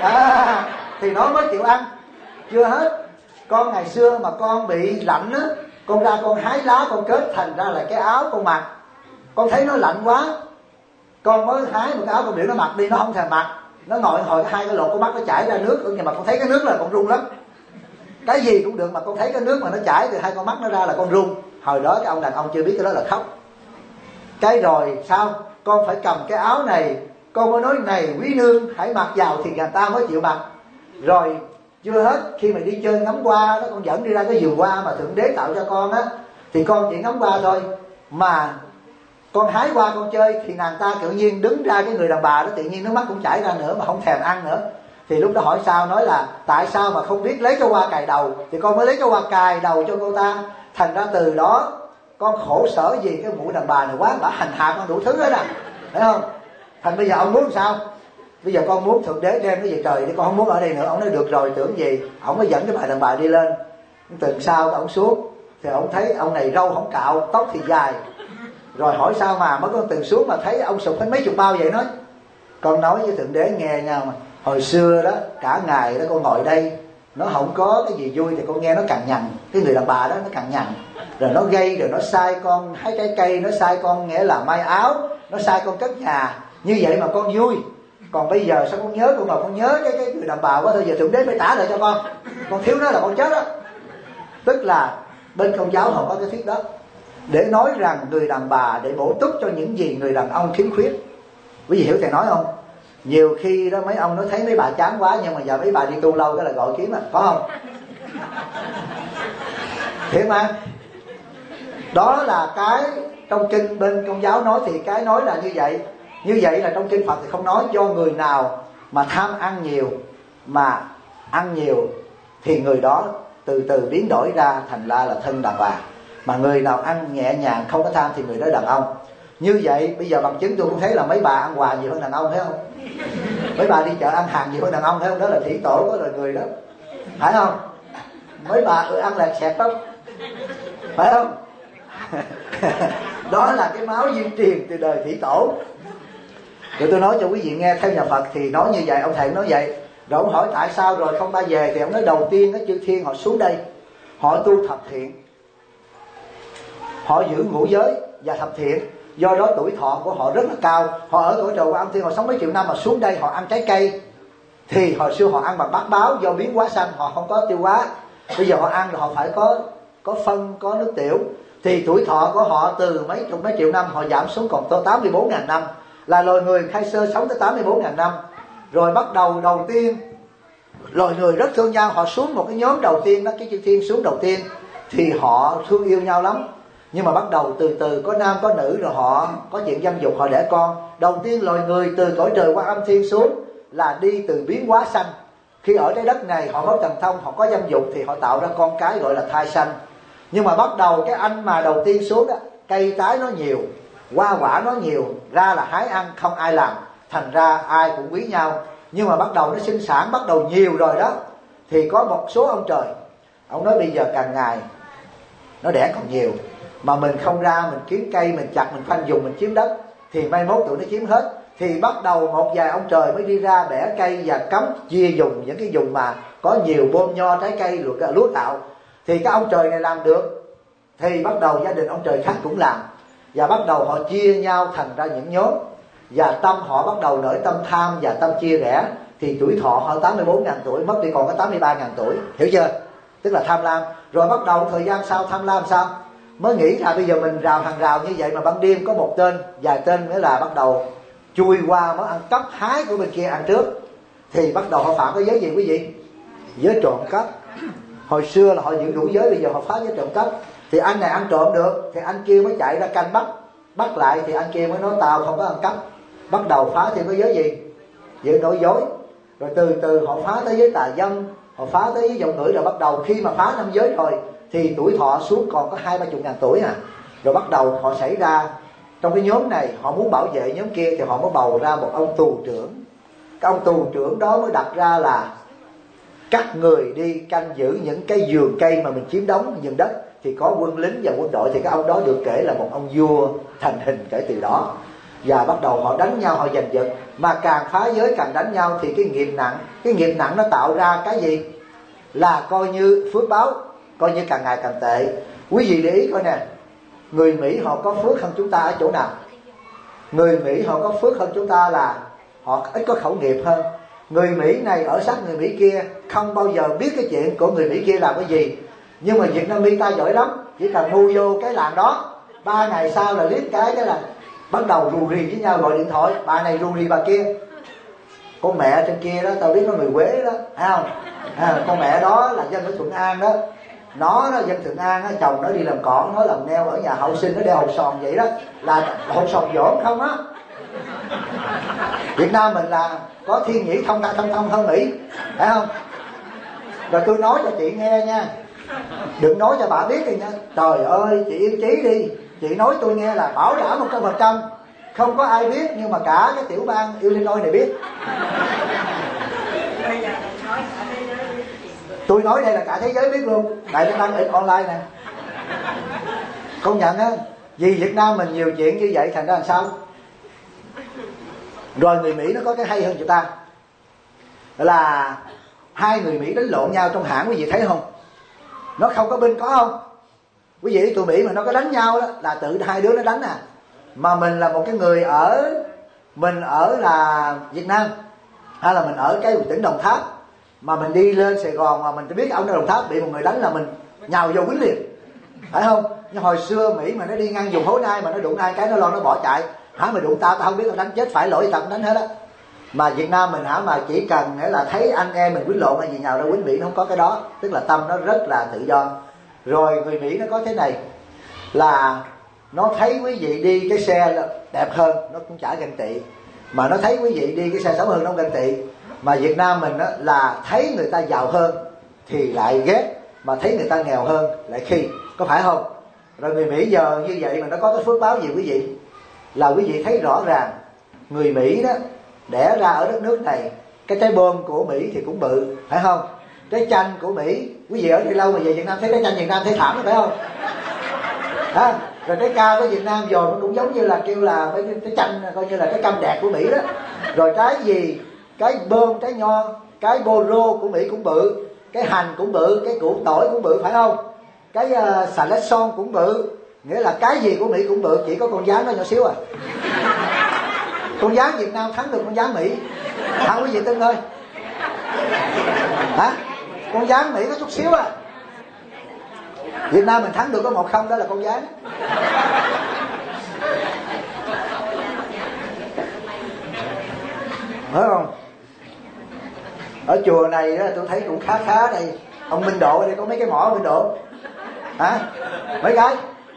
thì nó mới chịu ăn. Chưa hết, con ngày xưa mà con bị lạnh á, con ra con hái lá con kết thành ra là cái áo con mặc. Con thấy nó lạnh quá, con mới hái một cái áo con biểu nó mặc đi, nó không thèm mặc. Nó ngồi hồi hai cái lỗ con mắt nó chảy ra nước, nhưng mà con thấy cái nước là con run lắm. Cái gì cũng được mà con thấy cái nước mà nó chảy từ hai con mắt nó ra là con run. Hồi đó cái ông đàn ông chưa biết cái đó là khóc. Cái rồi sao? Con phải cầm cái áo này, con mới nói này quý nương hãy mặc vào thì người ta mới chịu mặc. Rồi chưa hết, khi mà đi chơi ngắm hoa đó, con dẫn đi ra cái vườn hoa mà Thượng Đế tạo cho con á, thì con chỉ ngắm hoa thôi. Mà con hái hoa con chơi thì nàng ta tự nhiên đứng ra, cái người đàn bà đó tự nhiên nước mắt cũng chảy ra nữa, mà không thèm ăn nữa. Thì lúc đó hỏi sao, nói là tại sao mà không biết lấy cái hoa cài đầu, thì con mới lấy cái hoa cài đầu cho cô ta. Thành ra từ đó con khổ sở gì cái mụ đàn bà này quá, bả hành hạ con đủ thứ hết à, phải không? Thành bây giờ ông muốn sao? Bây giờ con muốn Thượng Đế đem nó về trời đi, con không muốn ở đây nữa. Ông nói được rồi, tưởng gì. Ông mới dẫn cái bà đàn bà đi lên. Tuần sau ông xuống thì ông thấy ông này râu không cạo, tóc thì dài. Rồi hỏi sao mà mới con Từ xuống mà thấy ông sụp hết mấy chục bao vậy? Nói con nói với Thượng Đế nghe nha, mà hồi xưa đó cả ngày đó con ngồi đây, nó không có cái gì vui thì con nghe nó cằn nhằn. Cái người đàn bà đó nó cằn nhằn, rồi nó gây, rồi nó sai con hái trái cây, nó sai con nghĩa là may áo, nó sai con cất nhà. Như vậy mà con vui. Còn bây giờ sao con nhớ, con nhớ cái người đàn bà quá thôi. Giờ Thượng Đế phải trả lại cho con thiếu nó là con chết đó. Tức là bên Công giáo họ có cái thuyết đó, để nói rằng người đàn bà để bổ túc cho những gì người đàn ông khiếm khuyết. Quý vị hiểu thầy nói không? Nhiều khi đó mấy ông nó thấy mấy bà chán quá, nhưng mà giờ mấy bà đi tu lâu cái là gọi kiếm, có không? Hiểu mà. Đó là cái trong kinh bên Công giáo nói, thì cái nói là như vậy. Như vậy là trong kinh Phật thì không nói. Do người nào mà tham ăn nhiều, mà ăn nhiều thì người đó từ từ biến đổi ra thành ra là thân đàn bà. Mà người nào ăn nhẹ nhàng không có tham thì người đó đàn ông. Như vậy bây giờ bằng chứng tôi cũng thấy là mấy bà ăn quà nhiều hơn đàn ông, thấy không? Mấy bà đi chợ ăn hàng nhiều hơn đàn ông, thấy không? Đó là thủy tổ của loài người đó, phải không? Mấy bà ăn lẹt xẹt đó, phải không? Đó là cái máu di truyền từ đời thủy tổ. Rồi tôi nói cho quý vị nghe, theo nhà Phật thì nói như vậy, ông thầy nói vậy. Rồi ông hỏi tại sao rồi không ba về, thì ông nói đầu tiên chư thiên họ xuống đây, họ tu thập thiện, họ giữ ngũ giới và thập thiện. Do đó tuổi thọ của họ rất là cao. Họ ở cõi trời Quan Âm Thiên họ sống mấy triệu năm, mà xuống đây họ ăn trái cây. Thì hồi xưa họ ăn bằng bát báo, do biến hóa xanh họ không có tiêu hóa. Bây giờ họ ăn rồi họ phải có có phân, có nước tiểu, thì tuổi thọ của họ từ mấy chục mấy triệu năm họ giảm xuống còn 84.000 năm, là loài người khai sơ sống tới 84.000 năm. Rồi bắt đầu tiên loài người rất thương nhau, họ xuống một cái nhóm đầu tiên đó, cái chư thiên xuống đầu tiên thì họ thương yêu nhau lắm. Nhưng mà bắt đầu từ từ có nam có nữ, rồi họ có chuyện dâm dục, họ đẻ con. Đầu tiên loài người từ cõi trời qua âm thiên xuống là đi từ biến hóa sanh. Khi ở trái đất này họ có thần thông, họ có dâm dục thì họ tạo ra con cái gọi là thai sanh. Nhưng mà bắt đầu cái anh mà đầu tiên xuống đó, cây trái nó nhiều, hoa quả nó nhiều, ra là hái ăn không ai làm, thành ra ai cũng quý nhau. Nhưng mà bắt đầu nó sinh sản bắt đầu nhiều rồi đó, thì có một số ông trời, ông nói bây giờ càng ngày nó đẻ còn nhiều, mà mình không ra mình kiếm cây, mình chặt, mình khoanh dùng, mình chiếm đất, thì mai mốt tụi nó chiếm hết. Thì bắt đầu một vài ông trời mới đi ra bẻ cây và cấm chia dùng những cái vùng mà có nhiều bom nho, trái cây, lúa tạo. Thì các ông trời này làm được, thì bắt đầu gia đình ông trời khác cũng làm, và bắt đầu họ chia nhau thành ra những nhóm, và tâm họ bắt đầu nổi tâm tham và tâm chia rẽ. Thì tuổi thọ họ 84.000 tuổi, mất đi còn có 83.000 tuổi, hiểu chưa? Tức là tham lam. Rồi bắt đầu thời gian sau tham lam sao? Mới nghĩ là bây giờ mình rào hàng rào như vậy mà ban đêm có một tên, vài tên nghĩa là bắt đầu chui qua mới ăn cắp hái của bên kia ăn trước. Thì bắt đầu họ phạm cái giới gì quý vị? Giới trộm cắp. Hồi xưa là họ giữ đủ giới, bây giờ họ phá giới trộm cắp. Thì anh này ăn trộm được thì anh kia mới chạy ra canh bắt lại, thì anh kia mới nói tao không có ăn cắp. Bắt đầu phá thêm cái giới gì? Giới nói dối. Rồi từ từ họ phá tới giới tà dâm, họ phá tới giới giọng ngữ. Rồi bắt đầu khi mà phá năm giới rồi thì tuổi thọ xuống còn có 20-30 ngàn tuổi à. Rồi bắt đầu họ xảy ra trong cái nhóm này, họ muốn bảo vệ nhóm kia thì họ mới bầu ra một ông tù trưởng. Cái ông tù trưởng đó mới đặt ra là các người đi canh giữ những cái vườn cây mà mình chiếm đóng vườn đất, thì có quân lính và quân đội. Thì cái ông đó được kể là một ông vua thành hình kể từ đó. Và bắt đầu họ đánh nhau, họ giành giật, mà càng phá giới càng đánh nhau. Thì cái nghiệp nặng, cái nghiệp nặng nó tạo ra cái gì? Là coi như phước báo, coi như càng ngày càng tệ. Quý vị để ý coi nè, người Mỹ họ có phước hơn chúng ta ở chỗ nào? Người Mỹ họ có phước hơn chúng ta là họ ít có khẩu nghiệp hơn. Người Mỹ này ở sát người Mỹ kia không bao giờ biết cái chuyện của người Mỹ kia làm cái gì. Nhưng mà Việt Nam ta giỏi lắm, chỉ cần ngu vô cái làng đó, 3 ngày sau là liếc cái là bắt đầu rù rì với nhau, gọi điện thoại, bà này rù rì bà kia. Con mẹ trên kia đó, tao biết nó người Quế đó, thấy không? Con mẹ đó là dân ở Thuận An đó. Nó dân Thuận An á, chồng nó đi làm cỏ, nó làm neo ở nhà hậu sinh, nó đeo hột sòn vậy đó, là hột sòn dỗm không á. Việt Nam mình là có thiên nhĩ thông hơn Mỹ, phải không? Rồi tôi nói cho chị nghe nha, đừng nói cho bà biết rồi nha. Trời ơi, chị yên chí đi, chị nói tôi nghe là bảo đảm 100%, không có ai biết, nhưng mà cả cái tiểu bang Illinois này biết. Tôi nói đây là cả thế giới biết luôn, tại nó đăng in online nè. Công nhận á, vì Việt Nam mình nhiều chuyện như vậy thành ra làm sao? Rồi người Mỹ nó có cái hay hơn chúng ta, là hai người Mỹ đánh lộn nhau trong hãng, quý vị thấy không? Nó không có binh có không? Quý vị tụi Mỹ mà nó có đánh nhau đó là tự hai đứa nó đánh à. Mà mình là một cái người mình ở là Việt Nam, hay là mình ở cái tỉnh Đồng Tháp, mà mình đi lên Sài Gòn mà mình biết ông ở Đồng Tháp bị một người đánh là mình nhào vô quýnh liền, phải không? Nhưng hồi xưa Mỹ mà nó đi ngang vùng hố nai mà nó đụng ai cái nó lo nó bỏ chạy. Mày đụng tao không biết tao đánh chết, phải lỗi tao cũng đánh hết á. Mà Việt Nam mình mà chỉ cần nghĩa là thấy anh em mình quýnh lộn hay gì nào đâu quýnh Mỹ, nó không có cái đó. Tức là tâm nó rất là tự do. Rồi người Mỹ nó có thế này, là nó thấy quý vị đi cái xe đẹp hơn nó cũng chả ganh tị, mà nó thấy quý vị đi cái xe xấu hơn nó không ganh tị. Mà Việt Nam mình á, là thấy người ta giàu hơn thì lại ghét, mà thấy người ta nghèo hơn lại khi, có phải không? Rồi người Mỹ giờ như vậy mà nó có cái phước báo gì quý vị? Là quý vị thấy rõ ràng người Mỹ đó đẻ ra ở đất nước này, cái trái bom của Mỹ thì cũng bự, phải không? Trái chanh của Mỹ, quý vị ở đây lâu mà về Việt Nam thấy trái chanh Việt Nam thấy thảm, phải không? À, rồi trái cao của Việt Nam rồi nó cũng giống như là kêu là cái chanh coi như là cái cam đẹp của Mỹ đó. Rồi trái gì, cái bơm, trái nho, cái bô rô của Mỹ cũng bự, cái hành cũng bự, cái củ tỏi cũng bự, phải không? Cái xà lách son cũng bự, nghĩa là cái gì của Mỹ cũng bự, chỉ có con gián nó nhỏ xíu à. Con gián Việt Nam thắng được con gián Mỹ, hả quý vị tin ơi? Hả? Con gián Mỹ có chút xíu à. Việt Nam mình thắng được có 1-0, đó là con gái. Phải không? Ở chùa này đó, tôi thấy cũng khá khá đây. Ông Minh Độ đây có mấy cái mỏ Minh Độ hả? Mấy cái?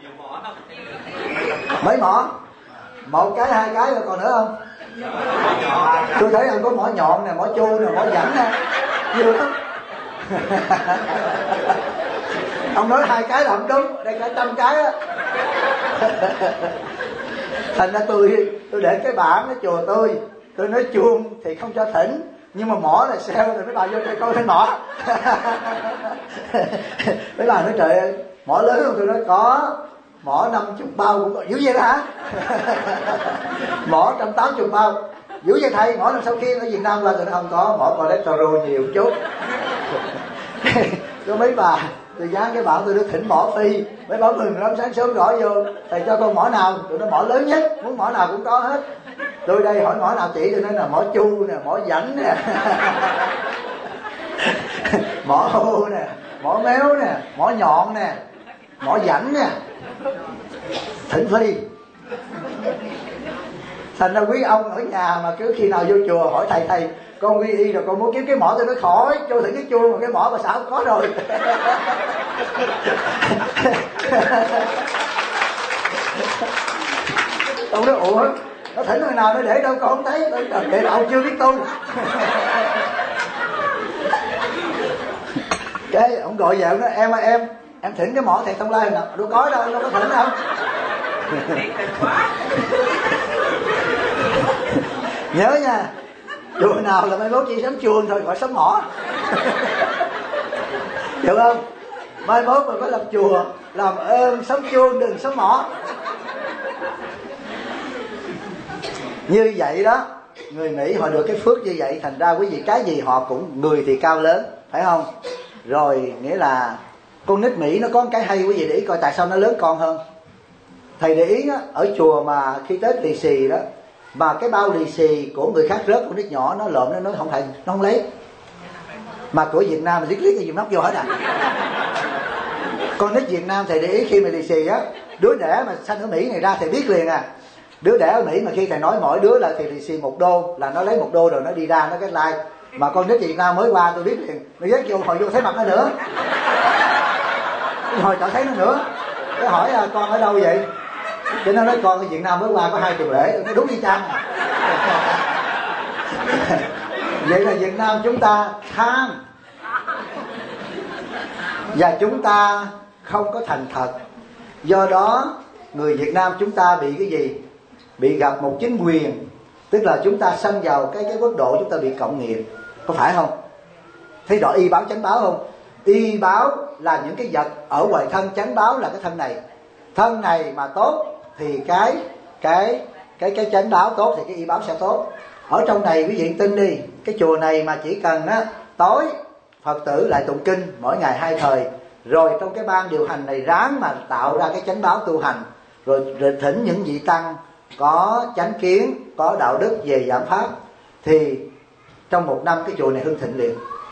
Mấy mỏ? 1 cái 2 cái rồi còn nữa không? Tôi thấy ông có mỏ nhọn nè, mỏ chu nè, mỏ rảnh nè, nhiều lắm. Ông nói 2 cái là không đúng, đây cả 100 cái á. Thành ra tôi để cái bảng ở chùa tôi nói chuông thì không cho thỉnh, nhưng mà mỏ là sao rồi mấy bà vô đây coi thấy mỏ. Mấy bà nói trời ơi mỏ lớn không? Tôi nói có, mỏ 50 bao cũng có. Dữ vậy đó hả? Mỏ 180 bao. Dữ vậy thầy, mỏ làm sao kia ở Việt Nam là tôi nói không có, mỏ cholesterol nhiều chút. Có mấy bà tôi dán cái bảo tôi được thỉnh mỏ phi, mấy bà mừng lắm, sáng sớm gọi vô thầy cho con mỏ nào, tôi nói mỏ lớn nhất, muốn mỏ nào cũng có hết. Tôi đây hỏi mỏ nào chỉ, tôi nói là mỏ chu nè, mỏ rảnh nè, mỏ hô nè, mỏ méo nè, mỏ nhọn nè, mỏ rảnh nè, thỉnh phi. Thành ra quý ông ở nhà mà cứ khi nào vô chùa hỏi thầy con quy y rồi con muốn kiếm cái mỏ, tôi nói khỏi, cho thử cái chuông mà cái mỏ mà sao có rồi. Ông nói ủa, nó thỉnh hồi nào nó để đâu con không thấy, để ông chưa biết tu. Cái ông gọi về ông nói em thỉnh cái mỏ thầy Tông Lai nào, đâu có đâu, đâu có thỉnh đâu. Nhớ nha, chùa nào là mai mốt chỉ sắm chuông thôi, gọi sắm mỏ. Hiểu không? Mai mốt mà có lập chùa, làm ơn sắm chuông đừng sắm mỏ. Như vậy đó, người Mỹ họ được cái phước như vậy, thành ra quý vị cái gì họ cũng người thì cao lớn, phải không? Rồi nghĩa là con nít Mỹ nó có cái hay, quý vị để ý coi tại sao nó lớn con hơn. Thầy để ý á, ở chùa mà khi Tết lì xì đó, mà cái bao lì xì của người khác rớt, con nít nhỏ nó lộn, nó nói không thầy, nó không lấy. Mà của Việt Nam liếc liếc cái gì nóc vô hết à. Con nít Việt Nam thầy để ý khi mà lì xì á, đứa đẻ mà sanh ở Mỹ này ra thầy biết liền à. Đứa đẻ ở Mỹ mà khi thầy nói mỗi đứa là thì lì xì $1 là nó lấy $1 rồi nó đi ra nó cái like. Mà con nít Việt Nam mới qua tôi biết liền, nó dắt vô hồi vô thấy mặt nó nữa, hồi chọn thấy nó nữa. Cái hỏi con ở đâu vậy? Cho nó nói con ở Việt Nam mới qua có 2 tuần lễ. Tôi nói đúng như chăng. Vậy là Việt Nam chúng ta tham, và chúng ta không có thành thật. Do đó người Việt Nam chúng ta bị cái gì? Bị gặp một chính quyền, tức là chúng ta sanh vào cái quốc độ chúng ta bị cộng nghiệp, có phải không? Thấy rõ y báo chánh báo không? Y báo là những cái vật ở ngoài thân, chánh báo là cái thân này. Thân này mà tốt thì cái chánh báo tốt thì cái y báo sẽ tốt. Ở trong này quý vị tin đi, cái chùa này mà chỉ cần á tối Phật tử lại tụng kinh mỗi ngày 2 thời, rồi trong cái ban điều hành này ráng mà tạo ra cái chánh báo tu hành, rồi thỉnh những vị tăng có chánh kiến, có đạo đức về giảng pháp, thì trong 1 năm cái chùa này hưng thịnh liền.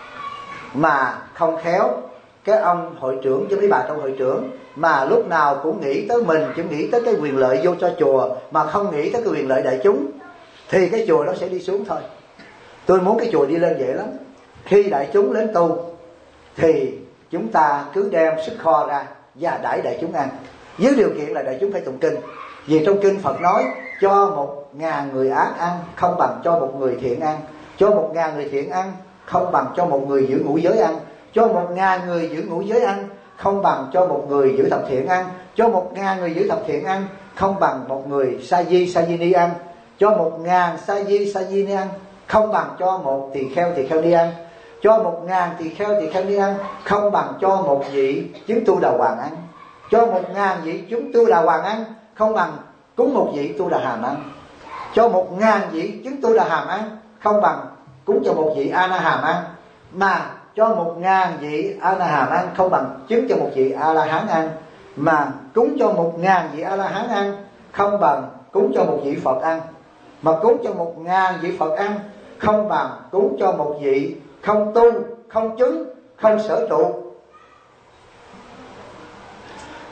Mà không khéo cái ông hội trưởng với mấy bà trong hội trưởng mà lúc nào cũng nghĩ tới mình, chỉ nghĩ tới cái quyền lợi vô cho chùa mà không nghĩ tới cái quyền lợi đại chúng, thì cái chùa nó sẽ đi xuống thôi. Tôi muốn cái chùa đi lên dễ lắm. Khi đại chúng đến tu thì chúng ta cứ đem sức kho ra và đãi đại chúng ăn, với điều kiện là đại chúng phải tụng kinh. Vì trong kinh Phật nói cho 1000 người ác ăn không bằng cho 1 người thiện ăn, cho 1000 người thiện ăn không bằng cho 1 người giữ ngũ giới ăn, cho 1000 người giữ ngũ giới ăn không bằng cho 1 người giữ thập thiện ăn, cho 1000 người giữ thập thiện ăn không bằng 1 người sa di ni ăn, cho 1000 sa di ni ăn không bằng cho 1 tỳ kheo ni ăn, cho 1000 tỳ kheo ni ăn không bằng cho 1 vị chứng tu đà hoàng ăn, cho 1000 vị chứng tu đà hoàng ăn không bằng cúng 1 vị tu đà hàm ăn, cho 1000 vị chứng tu đà hàm ăn không bằng cúng cho 1 vị a na hàm ăn, mà cho 1000 vị a na hàm ăn không bằng chứng cho 1 vị a la hán ăn, mà cúng cho 1000 vị a la hán ăn không bằng cúng cho 1 vị Phật ăn, mà cúng cho 1000 vị Phật ăn không bằng cúng cho 1 vị không tu, không chứng, không sở trụ.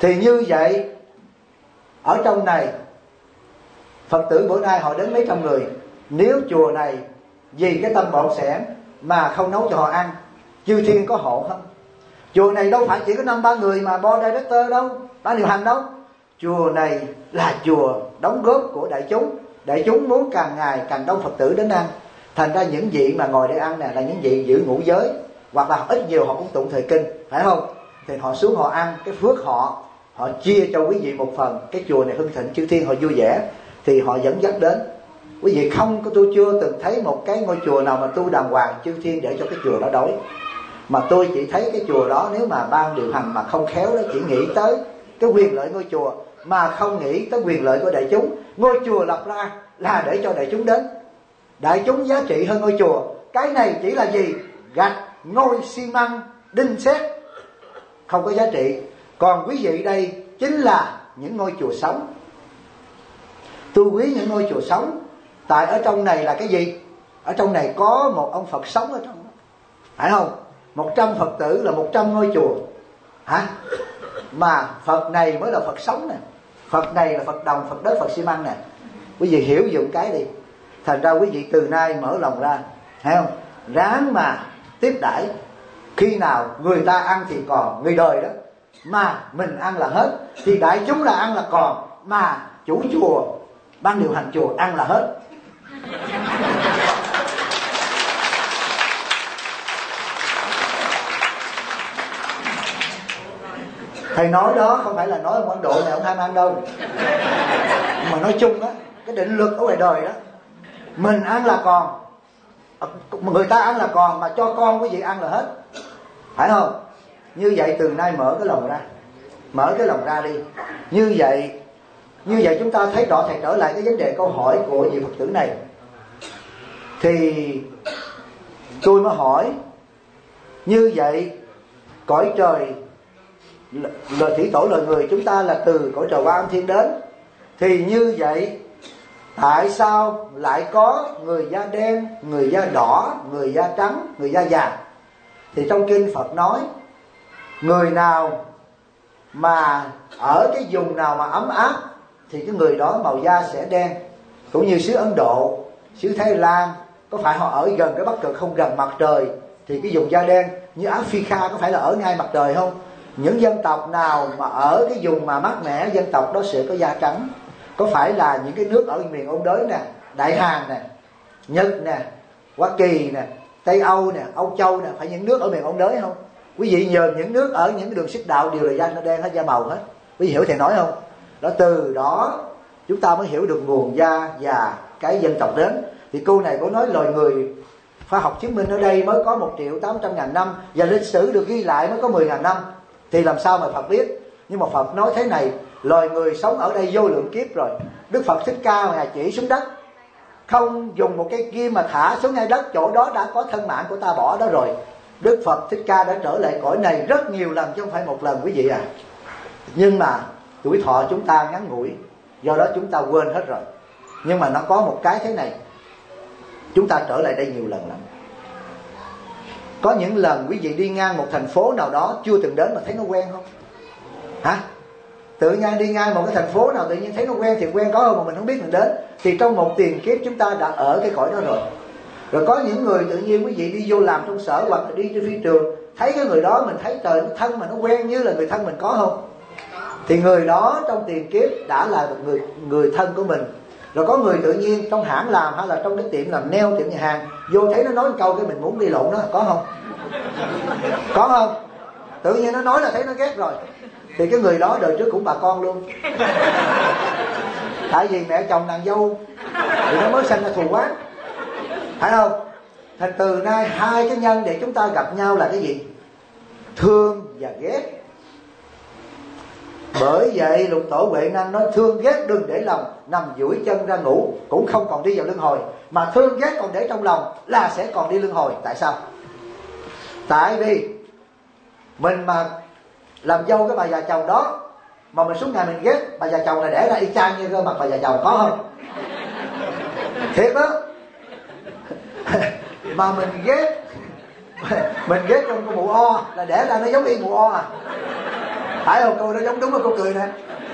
Thì như vậy, ở trong này Phật tử bữa nay họ đến mấy trăm người. Nếu chùa này vì cái tâm bộn sẻn mà không nấu cho họ ăn, chư thiên có hộ không? Chùa này đâu phải chỉ có 5-3 người mà board director đâu, ban điều hành đâu. Chùa này là chùa đóng góp của đại chúng. Đại chúng muốn càng ngày càng đông Phật tử đến ăn. Thành ra những vị mà ngồi để ăn nè là những vị giữ ngũ giới, hoặc là ít nhiều họ cũng tụng thời kinh, phải không? Thì họ xuống họ ăn, cái phước họ chia cho quý vị một phần. Cái chùa này hưng thịnh, chư thiên họ vui vẻ thì họ dẫn dắt đến. Quý vị không có, tôi chưa từng thấy một cái ngôi chùa nào mà tu đàng hoàng chư thiên để cho cái chùa đó đói. Mà tôi chỉ thấy cái chùa đó nếu mà ban điều hành mà không khéo đó, chỉ nghĩ tới cái quyền lợi ngôi chùa mà không nghĩ tới quyền lợi của đại chúng. Ngôi chùa lập ra là để cho đại chúng đến. Đại chúng giá trị hơn ngôi chùa. Cái này chỉ là gì? Gạch, ngôi, xi măng, đinh sét, không có giá trị. Còn quý vị đây chính là những ngôi chùa sống. Tôi quý những ngôi chùa sống. Tại ở trong này là cái gì? Ở trong này có một ông Phật sống ở trong đó, phải không? 100 Phật tử là 100 ngôi chùa. Hả? Mà Phật này mới là Phật sống nè. Phật này là Phật đồng, Phật đất, Phật xi măng nè. Quý vị hiểu dụng cái đi. Thành ra quý vị từ nay mở lòng ra, thấy không? Ráng mà tiếp đãi. Khi nào người ta ăn thì còn, người đời đó, mà mình ăn là hết. Thì đại chúng là ăn là còn, mà chủ chùa, ban điều hành chùa ăn là hết. Thầy nói đó không phải là nói ở Ấn Độ này ông ham ăn đâu, mà nói chung á, cái định luật ở ngoài đời đó, mình ăn là còn, người ta ăn là còn, mà cho con quý vị ăn là hết, phải không? Như vậy từ nay mở cái lòng ra, mở cái lòng ra đi. Như vậy chúng ta thấy rõ. Thầy trở lại cái vấn đề câu hỏi của vị Phật tử này, thì tôi mới hỏi như vậy, cõi trời lời thủy tổ lời người chúng ta là từ cõi trời Hoa Âm Thiên đến, thì như vậy tại sao lại có người da đen, người da đỏ, người da trắng, người da vàng? Thì trong kinh Phật nói, người nào mà ở cái vùng nào mà ấm áp thì cái người đó màu da sẽ đen. Cũng như xứ Ấn Độ, xứ Thái Lan, có phải họ ở gần cái Bắc Cực không, gần mặt trời, thì cái vùng da đen. Như Africa có phải là ở ngay mặt trời không? Những dân tộc nào mà ở cái vùng mà mát mẻ, dân tộc đó sẽ có da trắng. Có phải là những cái nước ở miền ôn đới nè, Đại Hàn nè, Nhật nè, Hoa Kỳ nè, Tây Âu nè, Âu Châu nè, phải những nước ở miền ôn đới không? Quý vị nhờ những nước ở những đường xích đạo đều là da nó đen hết, da màu hết. Quý vị hiểu thầy nói không? Đó, từ đó chúng ta mới hiểu được nguồn da và cái dân tộc đến. Thì cô này có nói loài người, khoa học chứng minh ở đây mới có 1.800.000 năm, và lịch sử được ghi lại mới có 10.000 năm. Thì làm sao mà Phật biết? Nhưng mà Phật nói thế này, loài người sống ở đây vô lượng kiếp rồi. Đức Phật Thích Ca Ngài chỉ xuống đất, không dùng một cái kim mà thả xuống ngay đất, chỗ đó đã có thân mạng của ta bỏ đó rồi. Đức Phật Thích Ca đã trở lại cõi này rất nhiều lần chứ không phải một lần quý vị à. Nhưng mà tuổi thọ chúng ta ngắn ngủi, do đó chúng ta quên hết rồi. Nhưng mà nó có một cái thế này, chúng ta trở lại đây nhiều lần lắm. Có những lần quý vị đi ngang một thành phố nào đó chưa từng đến mà thấy nó quen không? Hả? Tự nhiên đi ngang một cái thành phố nào tự nhiên thấy nó quen, thì quen có không mà mình không biết mình đến. Thì trong một tiền kiếp chúng ta đã ở cái cõi đó rồi. Rồi có những người tự nhiên quý vị đi vô làm trong sở hoặc là đi trên phi trường, thấy cái người đó mình thấy trời nó thân mà nó quen như là người thân mình, có không? Thì người đó trong tiền kiếp đã là một người thân của mình. Rồi có người tự nhiên trong hãng làm hay là trong cái tiệm làm nail, tiệm nhà hàng, vô thấy nó nói một câu cái mình muốn đi lộn nó, có không? Có không? Tự nhiên nó nói là thấy nó ghét rồi. Thì cái người đó đời trước cũng bà con luôn. Tại vì mẹ chồng nàng dâu thì nó mới sinh ra thù quán, phải không? Thành từ nay hai cái nhân để chúng ta gặp nhau là cái gì? Thương và ghét. Bởi vậy Lục Tổ Huệ Năng nói thương ghét đừng để lòng, nằm duỗi chân ra ngủ cũng không còn đi vào luân hồi. Mà thương ghét còn để trong lòng là sẽ còn đi luân hồi. Tại sao? Tại vì mình mà làm dâu cái bà già chồng đó, mà mình suốt ngày mình ghét bà già chồng này đẻ ra y chang như gương mặt bà già chồng, có không? Thiệt đó. Mà mình ghét trong con mụ o là đẻ ra nó giống y mụ o à. Phải không? Cô đó giống đúng rồi, cô cười nè.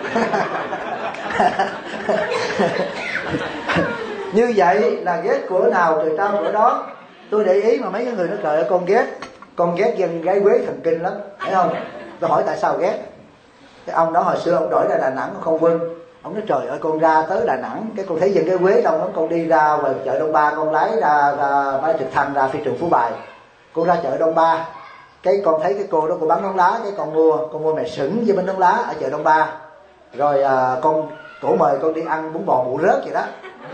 Như vậy là ghét của nào trời trao của đó. Tôi để ý mà mấy cái người nó trời ơi con ghét dân gái Quế thần kinh lắm, thấy không? Tôi hỏi tại sao ghét. Cái ông đó hồi xưa ông đổi ra Đà Nẵng không quân, ông nói trời ơi con ra tới Đà Nẵng cái con thấy dân gái Quế đông lắm, con đi ra về chợ Đông Ba, con lái ra máy trực thăng ra phi trường Phú Bài, con ra chợ Đông Ba cái con thấy cái cô đó cô bán nón lá, cái con mua mè sửng với bánh nón lá ở chợ Đông Ba, rồi cổ mời con đi ăn bún bò mụ rớt vậy đó.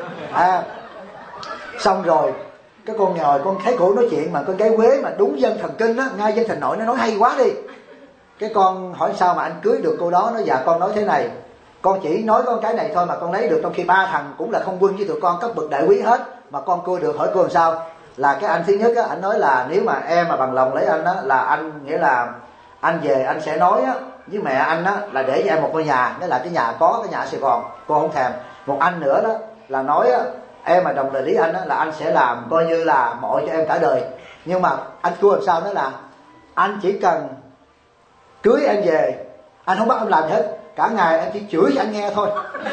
Xong rồi cái con ngồi con thấy cổ nói chuyện mà con gái Quế mà đúng dân thần kinh á, ngay dân thành nội nó nói hay quá đi. Cái con hỏi sao mà anh cưới được cô đó, nó dạ con nói thế này, con chỉ nói con cái này thôi mà con lấy được, trong khi ba thằng cũng là không quân với tụi con cấp bậc đại quý hết mà con cua được. Hỏi cô làm sao? Là cái anh thứ nhất á, anh nói là nếu mà em mà bằng lòng lấy anh á, là anh nghĩa là anh về anh sẽ nói á với mẹ anh á là để cho em một ngôi nhà, nghĩa là cái nhà có cái nhà ở Sài Gòn, cô không thèm. Một anh nữa đó là nói á, em mà đồng lời lý anh á là anh sẽ làm coi như là mộ cho em cả đời. Nhưng mà anh cua làm sao? Đó là anh chỉ cần cưới em về, anh không bắt em làm hết, cả ngày em chỉ chửi cho anh nghe thôi.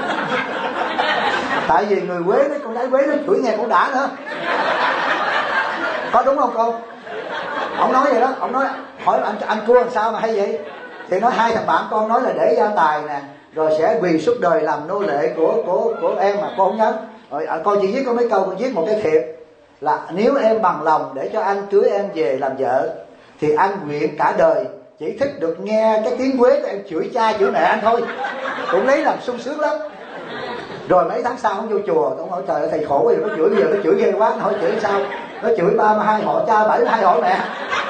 Tại vì người Quế đấy, con gái Quế nó chửi nghe cũng đã nữa. Có đúng không cô? Ông nói vậy đó, ông nói hỏi anh cua làm sao mà hay vậy? Thì nói hai thằng bạn con nói là để gia tài nè, rồi sẽ quỳ suốt đời làm nô lệ của em mà cô không nhớ. Rồi con chỉ viết có mấy câu, con viết một cái thiệp là nếu em bằng lòng để cho anh cưới em về làm vợ thì anh nguyện cả đời chỉ thích được nghe cái tiếng Quế của em chửi cha chửi mẹ anh thôi. Cũng lấy làm sung sướng lắm. Rồi mấy tháng sau ông vô chùa, ông hỏi trời ơi thầy khổ quá, nó chửi bây giờ nó chửi ghê quá. Nó hỏi chửi sao? Nó chửi 32 họ cha, 72 họ mẹ.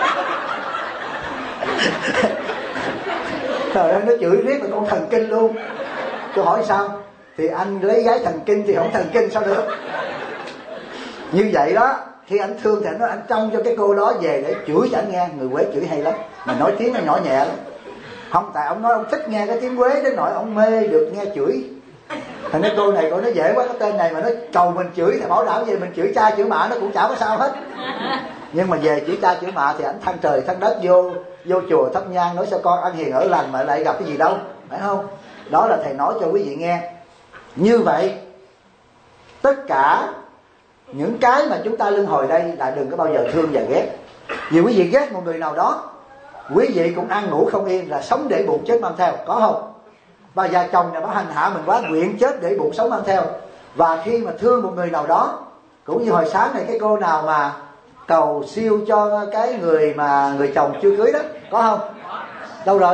Trời ơi nó chửi riết mà con thần kinh luôn. Tôi hỏi sao? Thì anh lấy gái thần kinh thì không thần kinh sao được. Như vậy đó, khi anh thương thì anh nói anh trông cho cái cô đó về để chửi cho anh nghe. Người Quế chửi hay lắm, mà nói tiếng nó nhỏ nhẹ lắm. Không, tại ông nói ông thích nghe cái tiếng Quế đến nỗi ông mê được nghe chửi. Thành cái cô này cô nói dễ quá, cái tên này mà nó cầu mình chửi thì bảo đảm gì mình chửi cha chửi mạ nó cũng chả có sao hết. Nhưng mà về chửi cha chửi mạ thì anh than trời than đất, vô chùa thắp nhang nói sao con ăn hiền ở lành mà lại gặp cái gì đâu, phải không? Đó là thầy nói cho quý vị nghe. Như vậy tất cả những cái mà chúng ta luân hồi đây là đừng có bao giờ thương và ghét. Vì quý vị ghét một người nào đó, quý vị cũng ăn ngủ không yên, là sống để bụng chết mang theo, có không? Và già chồng này nó hành hạ mình quá, nguyện chết để bụng sống mang theo. Và khi mà thương một người nào đó, cũng như hồi sáng này cái cô nào mà cầu siêu cho cái người mà người chồng chưa cưới đó, có không? Đâu rồi?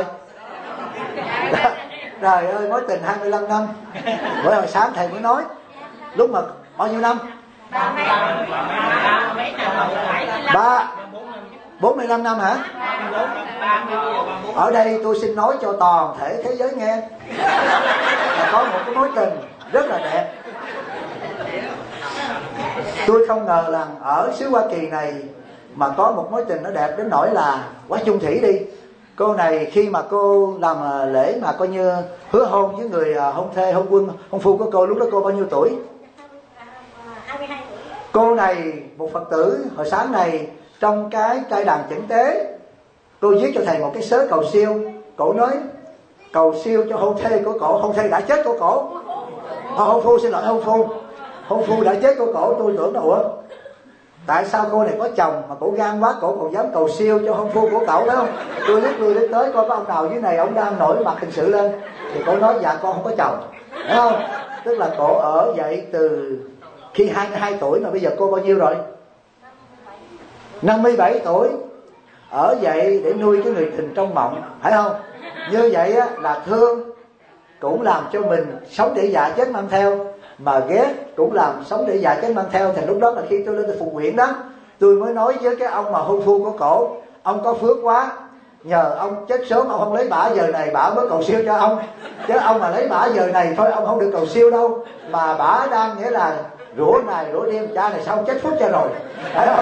Trời ơi mối tình 25 năm. Bữa hồi sáng thầy mới nói, lúc mà bao nhiêu năm? 45 năm hả? Ở đây tôi xin nói cho toàn thể thế giới nghe là có một cái mối tình rất là đẹp. Tôi không ngờ là ở xứ Hoa Kỳ này mà có một mối tình nó đẹp đến nỗi là quá chung thủy đi. Cô này khi mà cô làm lễ mà coi như hứa hôn với người hôn thê, hôn quân, hôn phu của cô, lúc đó cô bao nhiêu tuổi? 22 tuổi. Cô này một Phật tử hồi sáng này trong cái trai đàn chỉnh tế, cô viết cho thầy một cái sớ cầu siêu. Cổ nói cầu siêu cho hôn thê của cổ, hôn thê đã chết của cổ, hôn phu, xin lỗi, hôn phu đã chết của cổ. Tôi tưởng là ủa, tại sao cô này có chồng mà cổ gan quá, cổ còn dám cầu siêu cho hôn phu của cậu đó không? Tôi liếc lui đến tới coi có ông nào dưới này ông đang nổi mặt hình sự lên, thì cổ nói dạ con không có chồng, thấy không? Tức là cổ ở vậy từ khi 22 tuổi mà bây giờ cô bao nhiêu rồi? 57 tuổi. Ở vậy để nuôi cái người tình trong mộng, phải không? Như vậy á, là thương cũng làm cho mình sống để già chết mang theo, mà ghét cũng làm sống để già chết mang theo. Thì lúc đó là khi tôi lên từ Phục Nguyện đó, tôi mới nói với cái ông mà hôn phu của cổ, ông có phước quá, nhờ ông chết sớm ông không lấy bả giờ này bả mới cầu siêu cho ông, chứ ông mà lấy bả giờ này thôi ông không được cầu siêu đâu. Mà bả đang nghĩa là rủa này rủa đêm, cha này sao chết phút cho rồi, phải không?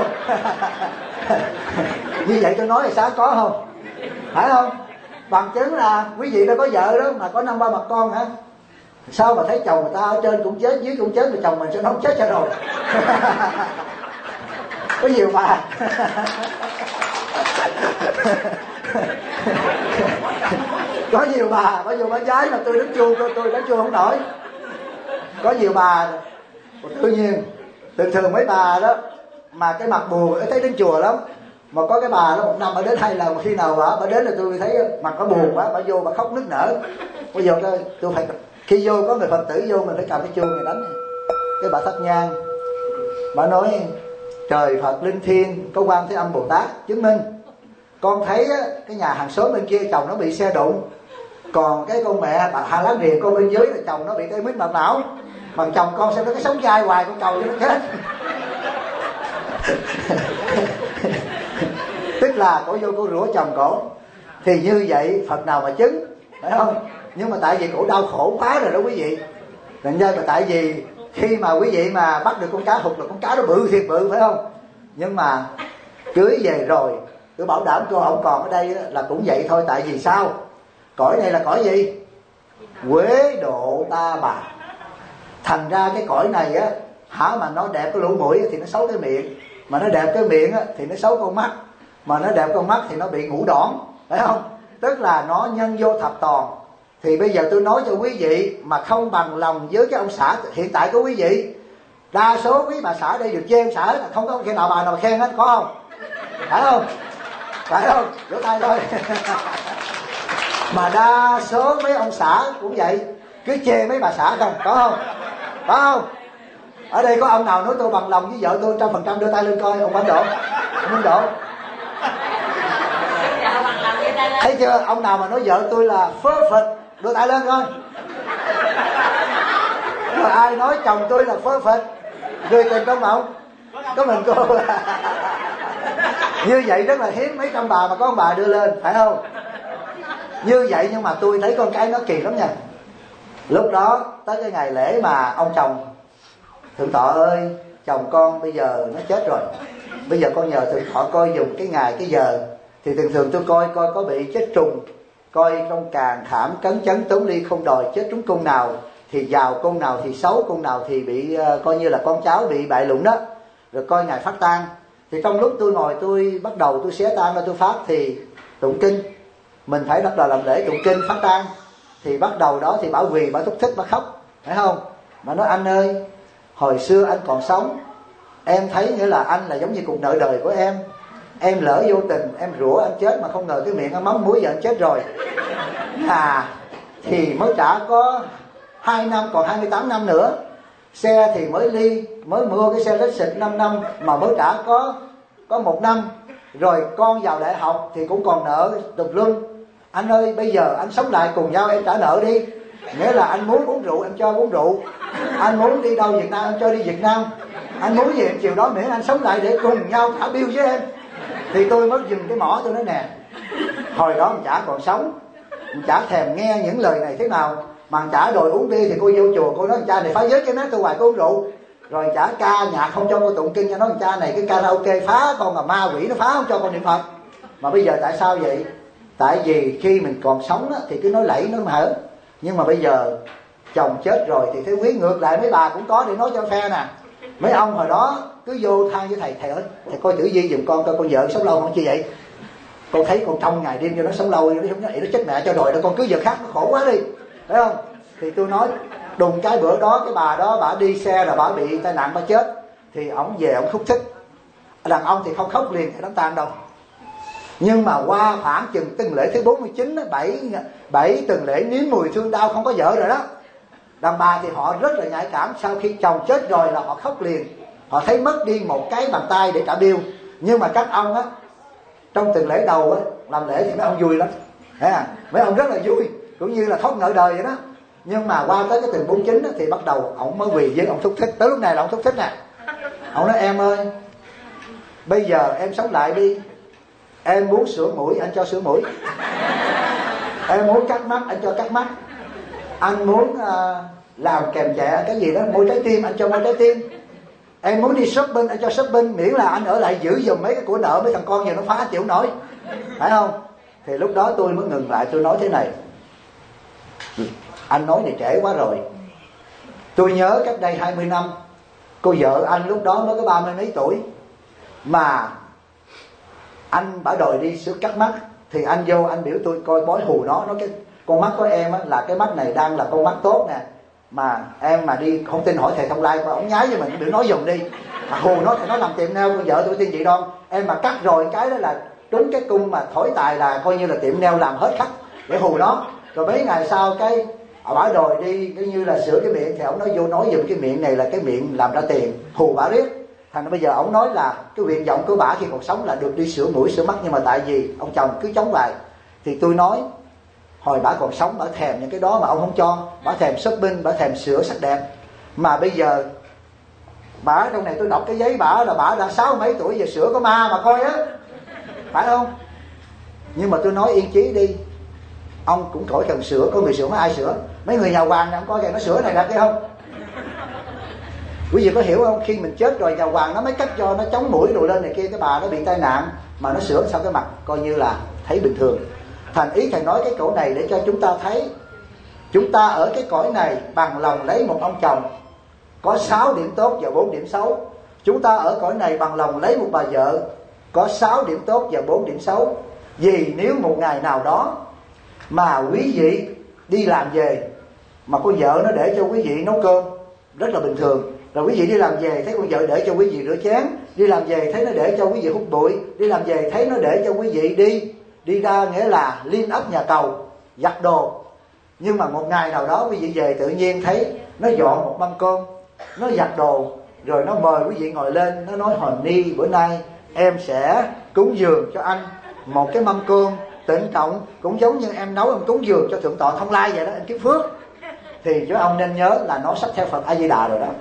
Như vậy tôi nói là sao, có không? Phải không? Bằng chứng là quý vị đã có vợ đó mà có 5-3 mặt con hả? Sao mà thấy chồng người ta ở trên cũng chết, dưới cũng chết, mà chồng mình sẽ không chết cho rồi. Có nhiều bà. Có nhiều bà gái mà tôi đánh chuông, tôi đánh chuông không nổi. Có nhiều bà tự nhiên, thường mấy bà đó mà cái mặt buồn thấy đến chùa lắm. Mà có cái bà đó một năm bà đến 2 lần, khi nào bà đến là tôi thấy mặt bà buồn quá, bà vô bà khóc nức nở. Bây giờ tôi phải, khi vô có người Phật tử vô mình phải cầm cái chuông này đánh. Cái bà thắp nhang, bà nói trời Phật linh thiêng, có Quan Thế Âm Bồ Tát chứng minh, con thấy cái nhà hàng xóm bên kia chồng nó bị xe đụng, còn cái con mẹ hàng láng giềng con bên dưới là chồng nó bị tê mít mạch não, mà chồng con sẽ có cái sống dai hoài, con cầu cho nó chết. Tức là cổ vô cổ rủa chồng cổ. Thì như vậy Phật nào mà chứng, phải không? Nhưng mà tại vì cổ đau khổ quá rồi đó quý vị. Thành ra mà tại vì khi mà quý vị mà bắt được con cá hụt là con cá nó bự thiệt bự, phải không? Nhưng mà cưới về rồi, tôi bảo đảm cô ông còn ở đây là cũng vậy thôi. Tại vì sao? Cõi này là cõi gì? Quế độ ta bà. Thành ra cái cõi này á, hả mà nó đẹp cái lỗ mũi thì nó xấu cái miệng, mà nó đẹp cái miệng á thì nó xấu con mắt, mà nó đẹp con mắt thì nó bị ngũ đỏn, phải không? Tức là nó nhân vô thập toàn. Thì bây giờ tôi nói cho quý vị mà không bằng lòng với cái ông xã hiện tại của quý vị. Đa số quý bà xã đây được chê ông xã là không có khi nào bà nào mà khen hết, có không? Phải không? Phải không? Vỗ tay thôi. Mà đa số mấy ông xã cũng vậy, cứ chê mấy bà xã không, có không? Có không? Ở đây có ông nào nói tôi bằng lòng với vợ tôi 100%, đưa tay lên coi. Ông Ấn Độ, ông Ấn Độ, thấy chưa? Ông nào mà nói vợ tôi là perfect, đưa tay lên coi. Rồi ai nói chồng tôi là perfect, người tình công không? Có mình cô. Như vậy rất là hiếm, mấy trăm bà mà có ông bà đưa lên, phải không? Như vậy nhưng mà tôi thấy con cái nó kỳ lắm nha. Lúc đó tới cái ngày lễ mà ông chồng, Thượng Thọ ơi, chồng con bây giờ nó chết rồi, bây giờ con nhờ Thượng Thọ coi dùng cái ngày cái giờ. Thì thường tôi coi có bị chết trùng, coi trong càn khảm cấn chấn tốn ly không đòi, chết trúng cung nào thì giàu, cung nào thì xấu, cung nào thì bị coi như là con cháu bị bại lụng đó. Rồi coi ngày phát tang. Thì trong lúc tôi ngồi tôi bắt đầu tôi xé tang ra tôi phát thì tụng kinh. Mình phải bắt đầu làm lễ tụng kinh phát tang. Thì bắt đầu đó thì Bảo Quỳ, Bảo thúc thích, Bảo khóc, phải không? Mà nói anh ơi, hồi xưa anh còn sống, em thấy nghĩa là anh là giống như cuộc nợ đời của em lỡ vô tình em rủa anh chết, mà không ngờ cái miệng anh mắm muối giờ anh chết rồi. Thì mới trả có 2 năm, còn 28 năm nữa. Xe thì mới mới mua cái xe Lexus 5 năm mà mới trả có 1 năm. Rồi con vào đại học thì cũng còn nợ tùm lum. Anh ơi, bây giờ anh sống lại cùng nhau em trả nợ đi. Nghĩa là anh muốn uống rượu em cho uống rượu, anh muốn đi đâu Việt Nam em cho đi Việt Nam, anh muốn gì em chiều đó, miễn anh sống lại để cùng nhau trả bill với em. Thì tôi mới dừng cái mỏ, tôi nói nè, hồi đó ông chả còn sống, ông chả thèm nghe những lời này thế nào, mà ông chả đòi uống bia thì cô vô chùa cô nói cha này phá giới cái nát tôi hoài cô uống rượu. Rồi chả ca nhạc không cho cô tụng kinh, cho nói cha này cái karaoke phá con, là ma quỷ nó phá không cho con niệm Phật. Mà bây giờ tại sao vậy? Tại vì khi mình còn sống á, thì cứ nói lẫy nói hở. Nhưng mà bây giờ chồng chết rồi thì thấy quý ngược lại mấy bà cũng có để nói cho phe nè. Mấy ông hồi đó cứ vô than với thầy ơi, thầy coi tử vi giùm con coi con vợ sống lâu không, chi vậy? Con thấy con trong ngày đêm cho nó sống lâu, nó không nói nó chết mẹ cho rồi, con cứ vợ khác nó khổ quá đi, phải không? Thì tôi nói đùng cái bữa đó cái bà đó bà đi xe là bà bị tai nạn bà chết. Thì ổng về ổng khúc thích. Đàn ông thì không khóc liền thì đám tang đâu. Nhưng mà qua khoảng chừng tuần lễ thứ 49 7 tuần lễ nếm mùi thương đau không có vợ rồi đó. Đàn bà thì họ rất là nhạy cảm, sau khi chồng chết rồi là họ khóc liền. Họ thấy mất đi một cái bàn tay để trả bill. Nhưng mà các ông á, trong tuần lễ đầu á, làm lễ thì mấy ông vui lắm. Mấy ông rất là vui, cũng như là thoát nợ đời vậy đó. Nhưng mà qua tới cái tuần 49 á, thì bắt đầu ổng mới quỳ với ông thúc thích. Tới lúc này là ông thúc thích nè. Ông nói em ơi, bây giờ em sống lại đi. Em muốn sửa mũi anh cho sửa mũi, em muốn cắt mắt anh cho cắt mắt, anh muốn làm kèm chẹ cái gì đó môi trái tim anh cho môi trái tim, em muốn đi shopping anh cho shopping, miễn là anh ở lại giữ giùm mấy cái của nợ mấy thằng con giờ nó phá chịu nổi, phải không? Thì lúc đó tôi mới ngừng lại, tôi nói thế này, anh nói này trễ quá rồi. Tôi nhớ cách đây 20 năm cô vợ anh lúc đó mới có 30 mấy tuổi, mà anh bả đòi đi sửa cắt mắt. Thì anh vô anh biểu tôi coi bói hù nó cái con mắt của em á, là cái mắt này đang là con mắt tốt nè, mà em mà đi không tin hỏi thầy Thông Lai, mà ông nhái với mình đừng nói dùm đi, mà hù nó thì nó làm tiệm nail con vợ tôi tiên chị Đoan, em mà cắt rồi cái đó là trúng cái cung mà thổi tài là coi như là tiệm nail làm hết khách để hù nó. Rồi mấy ngày sau cái bả đòi đi cái như là sửa cái miệng, thì ông nói vô nói dùm cái miệng này là cái miệng làm ra tiền, hù bả riết. Thành ra bây giờ ông nói là cái nguyện vọng của bả khi còn sống là được đi sửa mũi sửa mắt, nhưng mà tại vì ông chồng cứ chống lại. Thì tôi nói hồi bả còn sống bả thèm những cái đó mà ông không cho, bả thèm shopping, bả thèm sửa sắc đẹp. Mà bây giờ bả trong này tôi đọc cái giấy bả là bả đã 60 mấy tuổi, giờ sửa có ma mà coi á, phải không? Nhưng mà tôi nói yên chí đi, ông cũng khỏi cần sửa, có người sửa có ai sửa, mấy người nhà hoàng này ông coi kìa, nó sửa này ra kia không? Quý vị có hiểu không? Khi mình chết rồi nhà hoàng nó mới cắt cho nó chống mũi rồi lên này kia, cái bà nó bị tai nạn mà nó sửa sao cái mặt coi như là thấy bình thường. Thành ý thầy nói cái cổ này để cho chúng ta thấy, chúng ta ở cái cõi này bằng lòng lấy một ông chồng có 6 điểm tốt và 4 điểm xấu. Chúng ta ở cõi này bằng lòng lấy một bà vợ có 6 điểm tốt và 4 điểm xấu. Vì nếu một ngày nào đó mà quý vị đi làm về mà con vợ nó để cho quý vị nấu cơm rất là bình thường, rồi quý vị đi làm về thấy con vợ để cho quý vị rửa chén, đi làm về thấy nó để cho quý vị hút bụi, đi làm về thấy nó để cho quý vị đi ra nghĩa là liên ấp nhà cầu giặt đồ. Nhưng mà một ngày nào đó quý vị về tự nhiên thấy nó dọn một mâm cơm, nó giặt đồ, rồi nó mời quý vị ngồi lên, nó nói hồi ni bữa nay em sẽ cúng dường cho anh một cái mâm cơm tịnh trọng, cũng giống như em nấu em cúng dường cho thượng tọa Thông Lai vậy đó, anh Kiếp Phước. Thì chúng ông nên nhớ là nó sắp theo Phật A Di Đà rồi đó.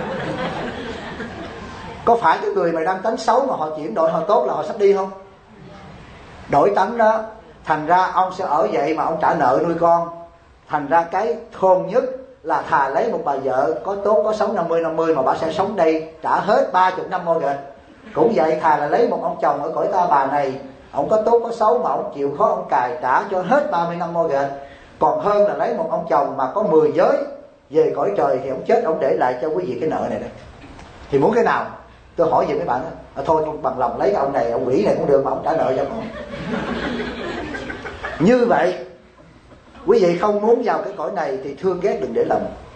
Có phải cái người mà đang tánh xấu mà họ chuyển đổi họ tốt là họ sắp đi không? Đổi tánh đó, thành ra ông sẽ ở vậy mà ông trả nợ nuôi con. Thành ra cái khôn nhất là thà lấy một bà vợ có tốt có sống 50-50 mà bà sẽ sống đây trả hết 30 năm mortgage. Cũng vậy, thà là lấy một ông chồng ở cõi ta bà này, ông có tốt có xấu mà ông chịu khó ông cài trả cho hết 30 năm mortgage, còn hơn là lấy một ông chồng mà có 10 giới về cõi trời thì ông chết ông để lại cho quý vị cái nợ này đây. Thì muốn cái nào? Tôi hỏi về mấy bạn đó, thôi con bằng lòng lấy cái ông này, ông quỷ này cũng được mà ông trả nợ cho con. Như vậy quý vị không muốn vào cái cõi này thì thương ghét đừng để lòng.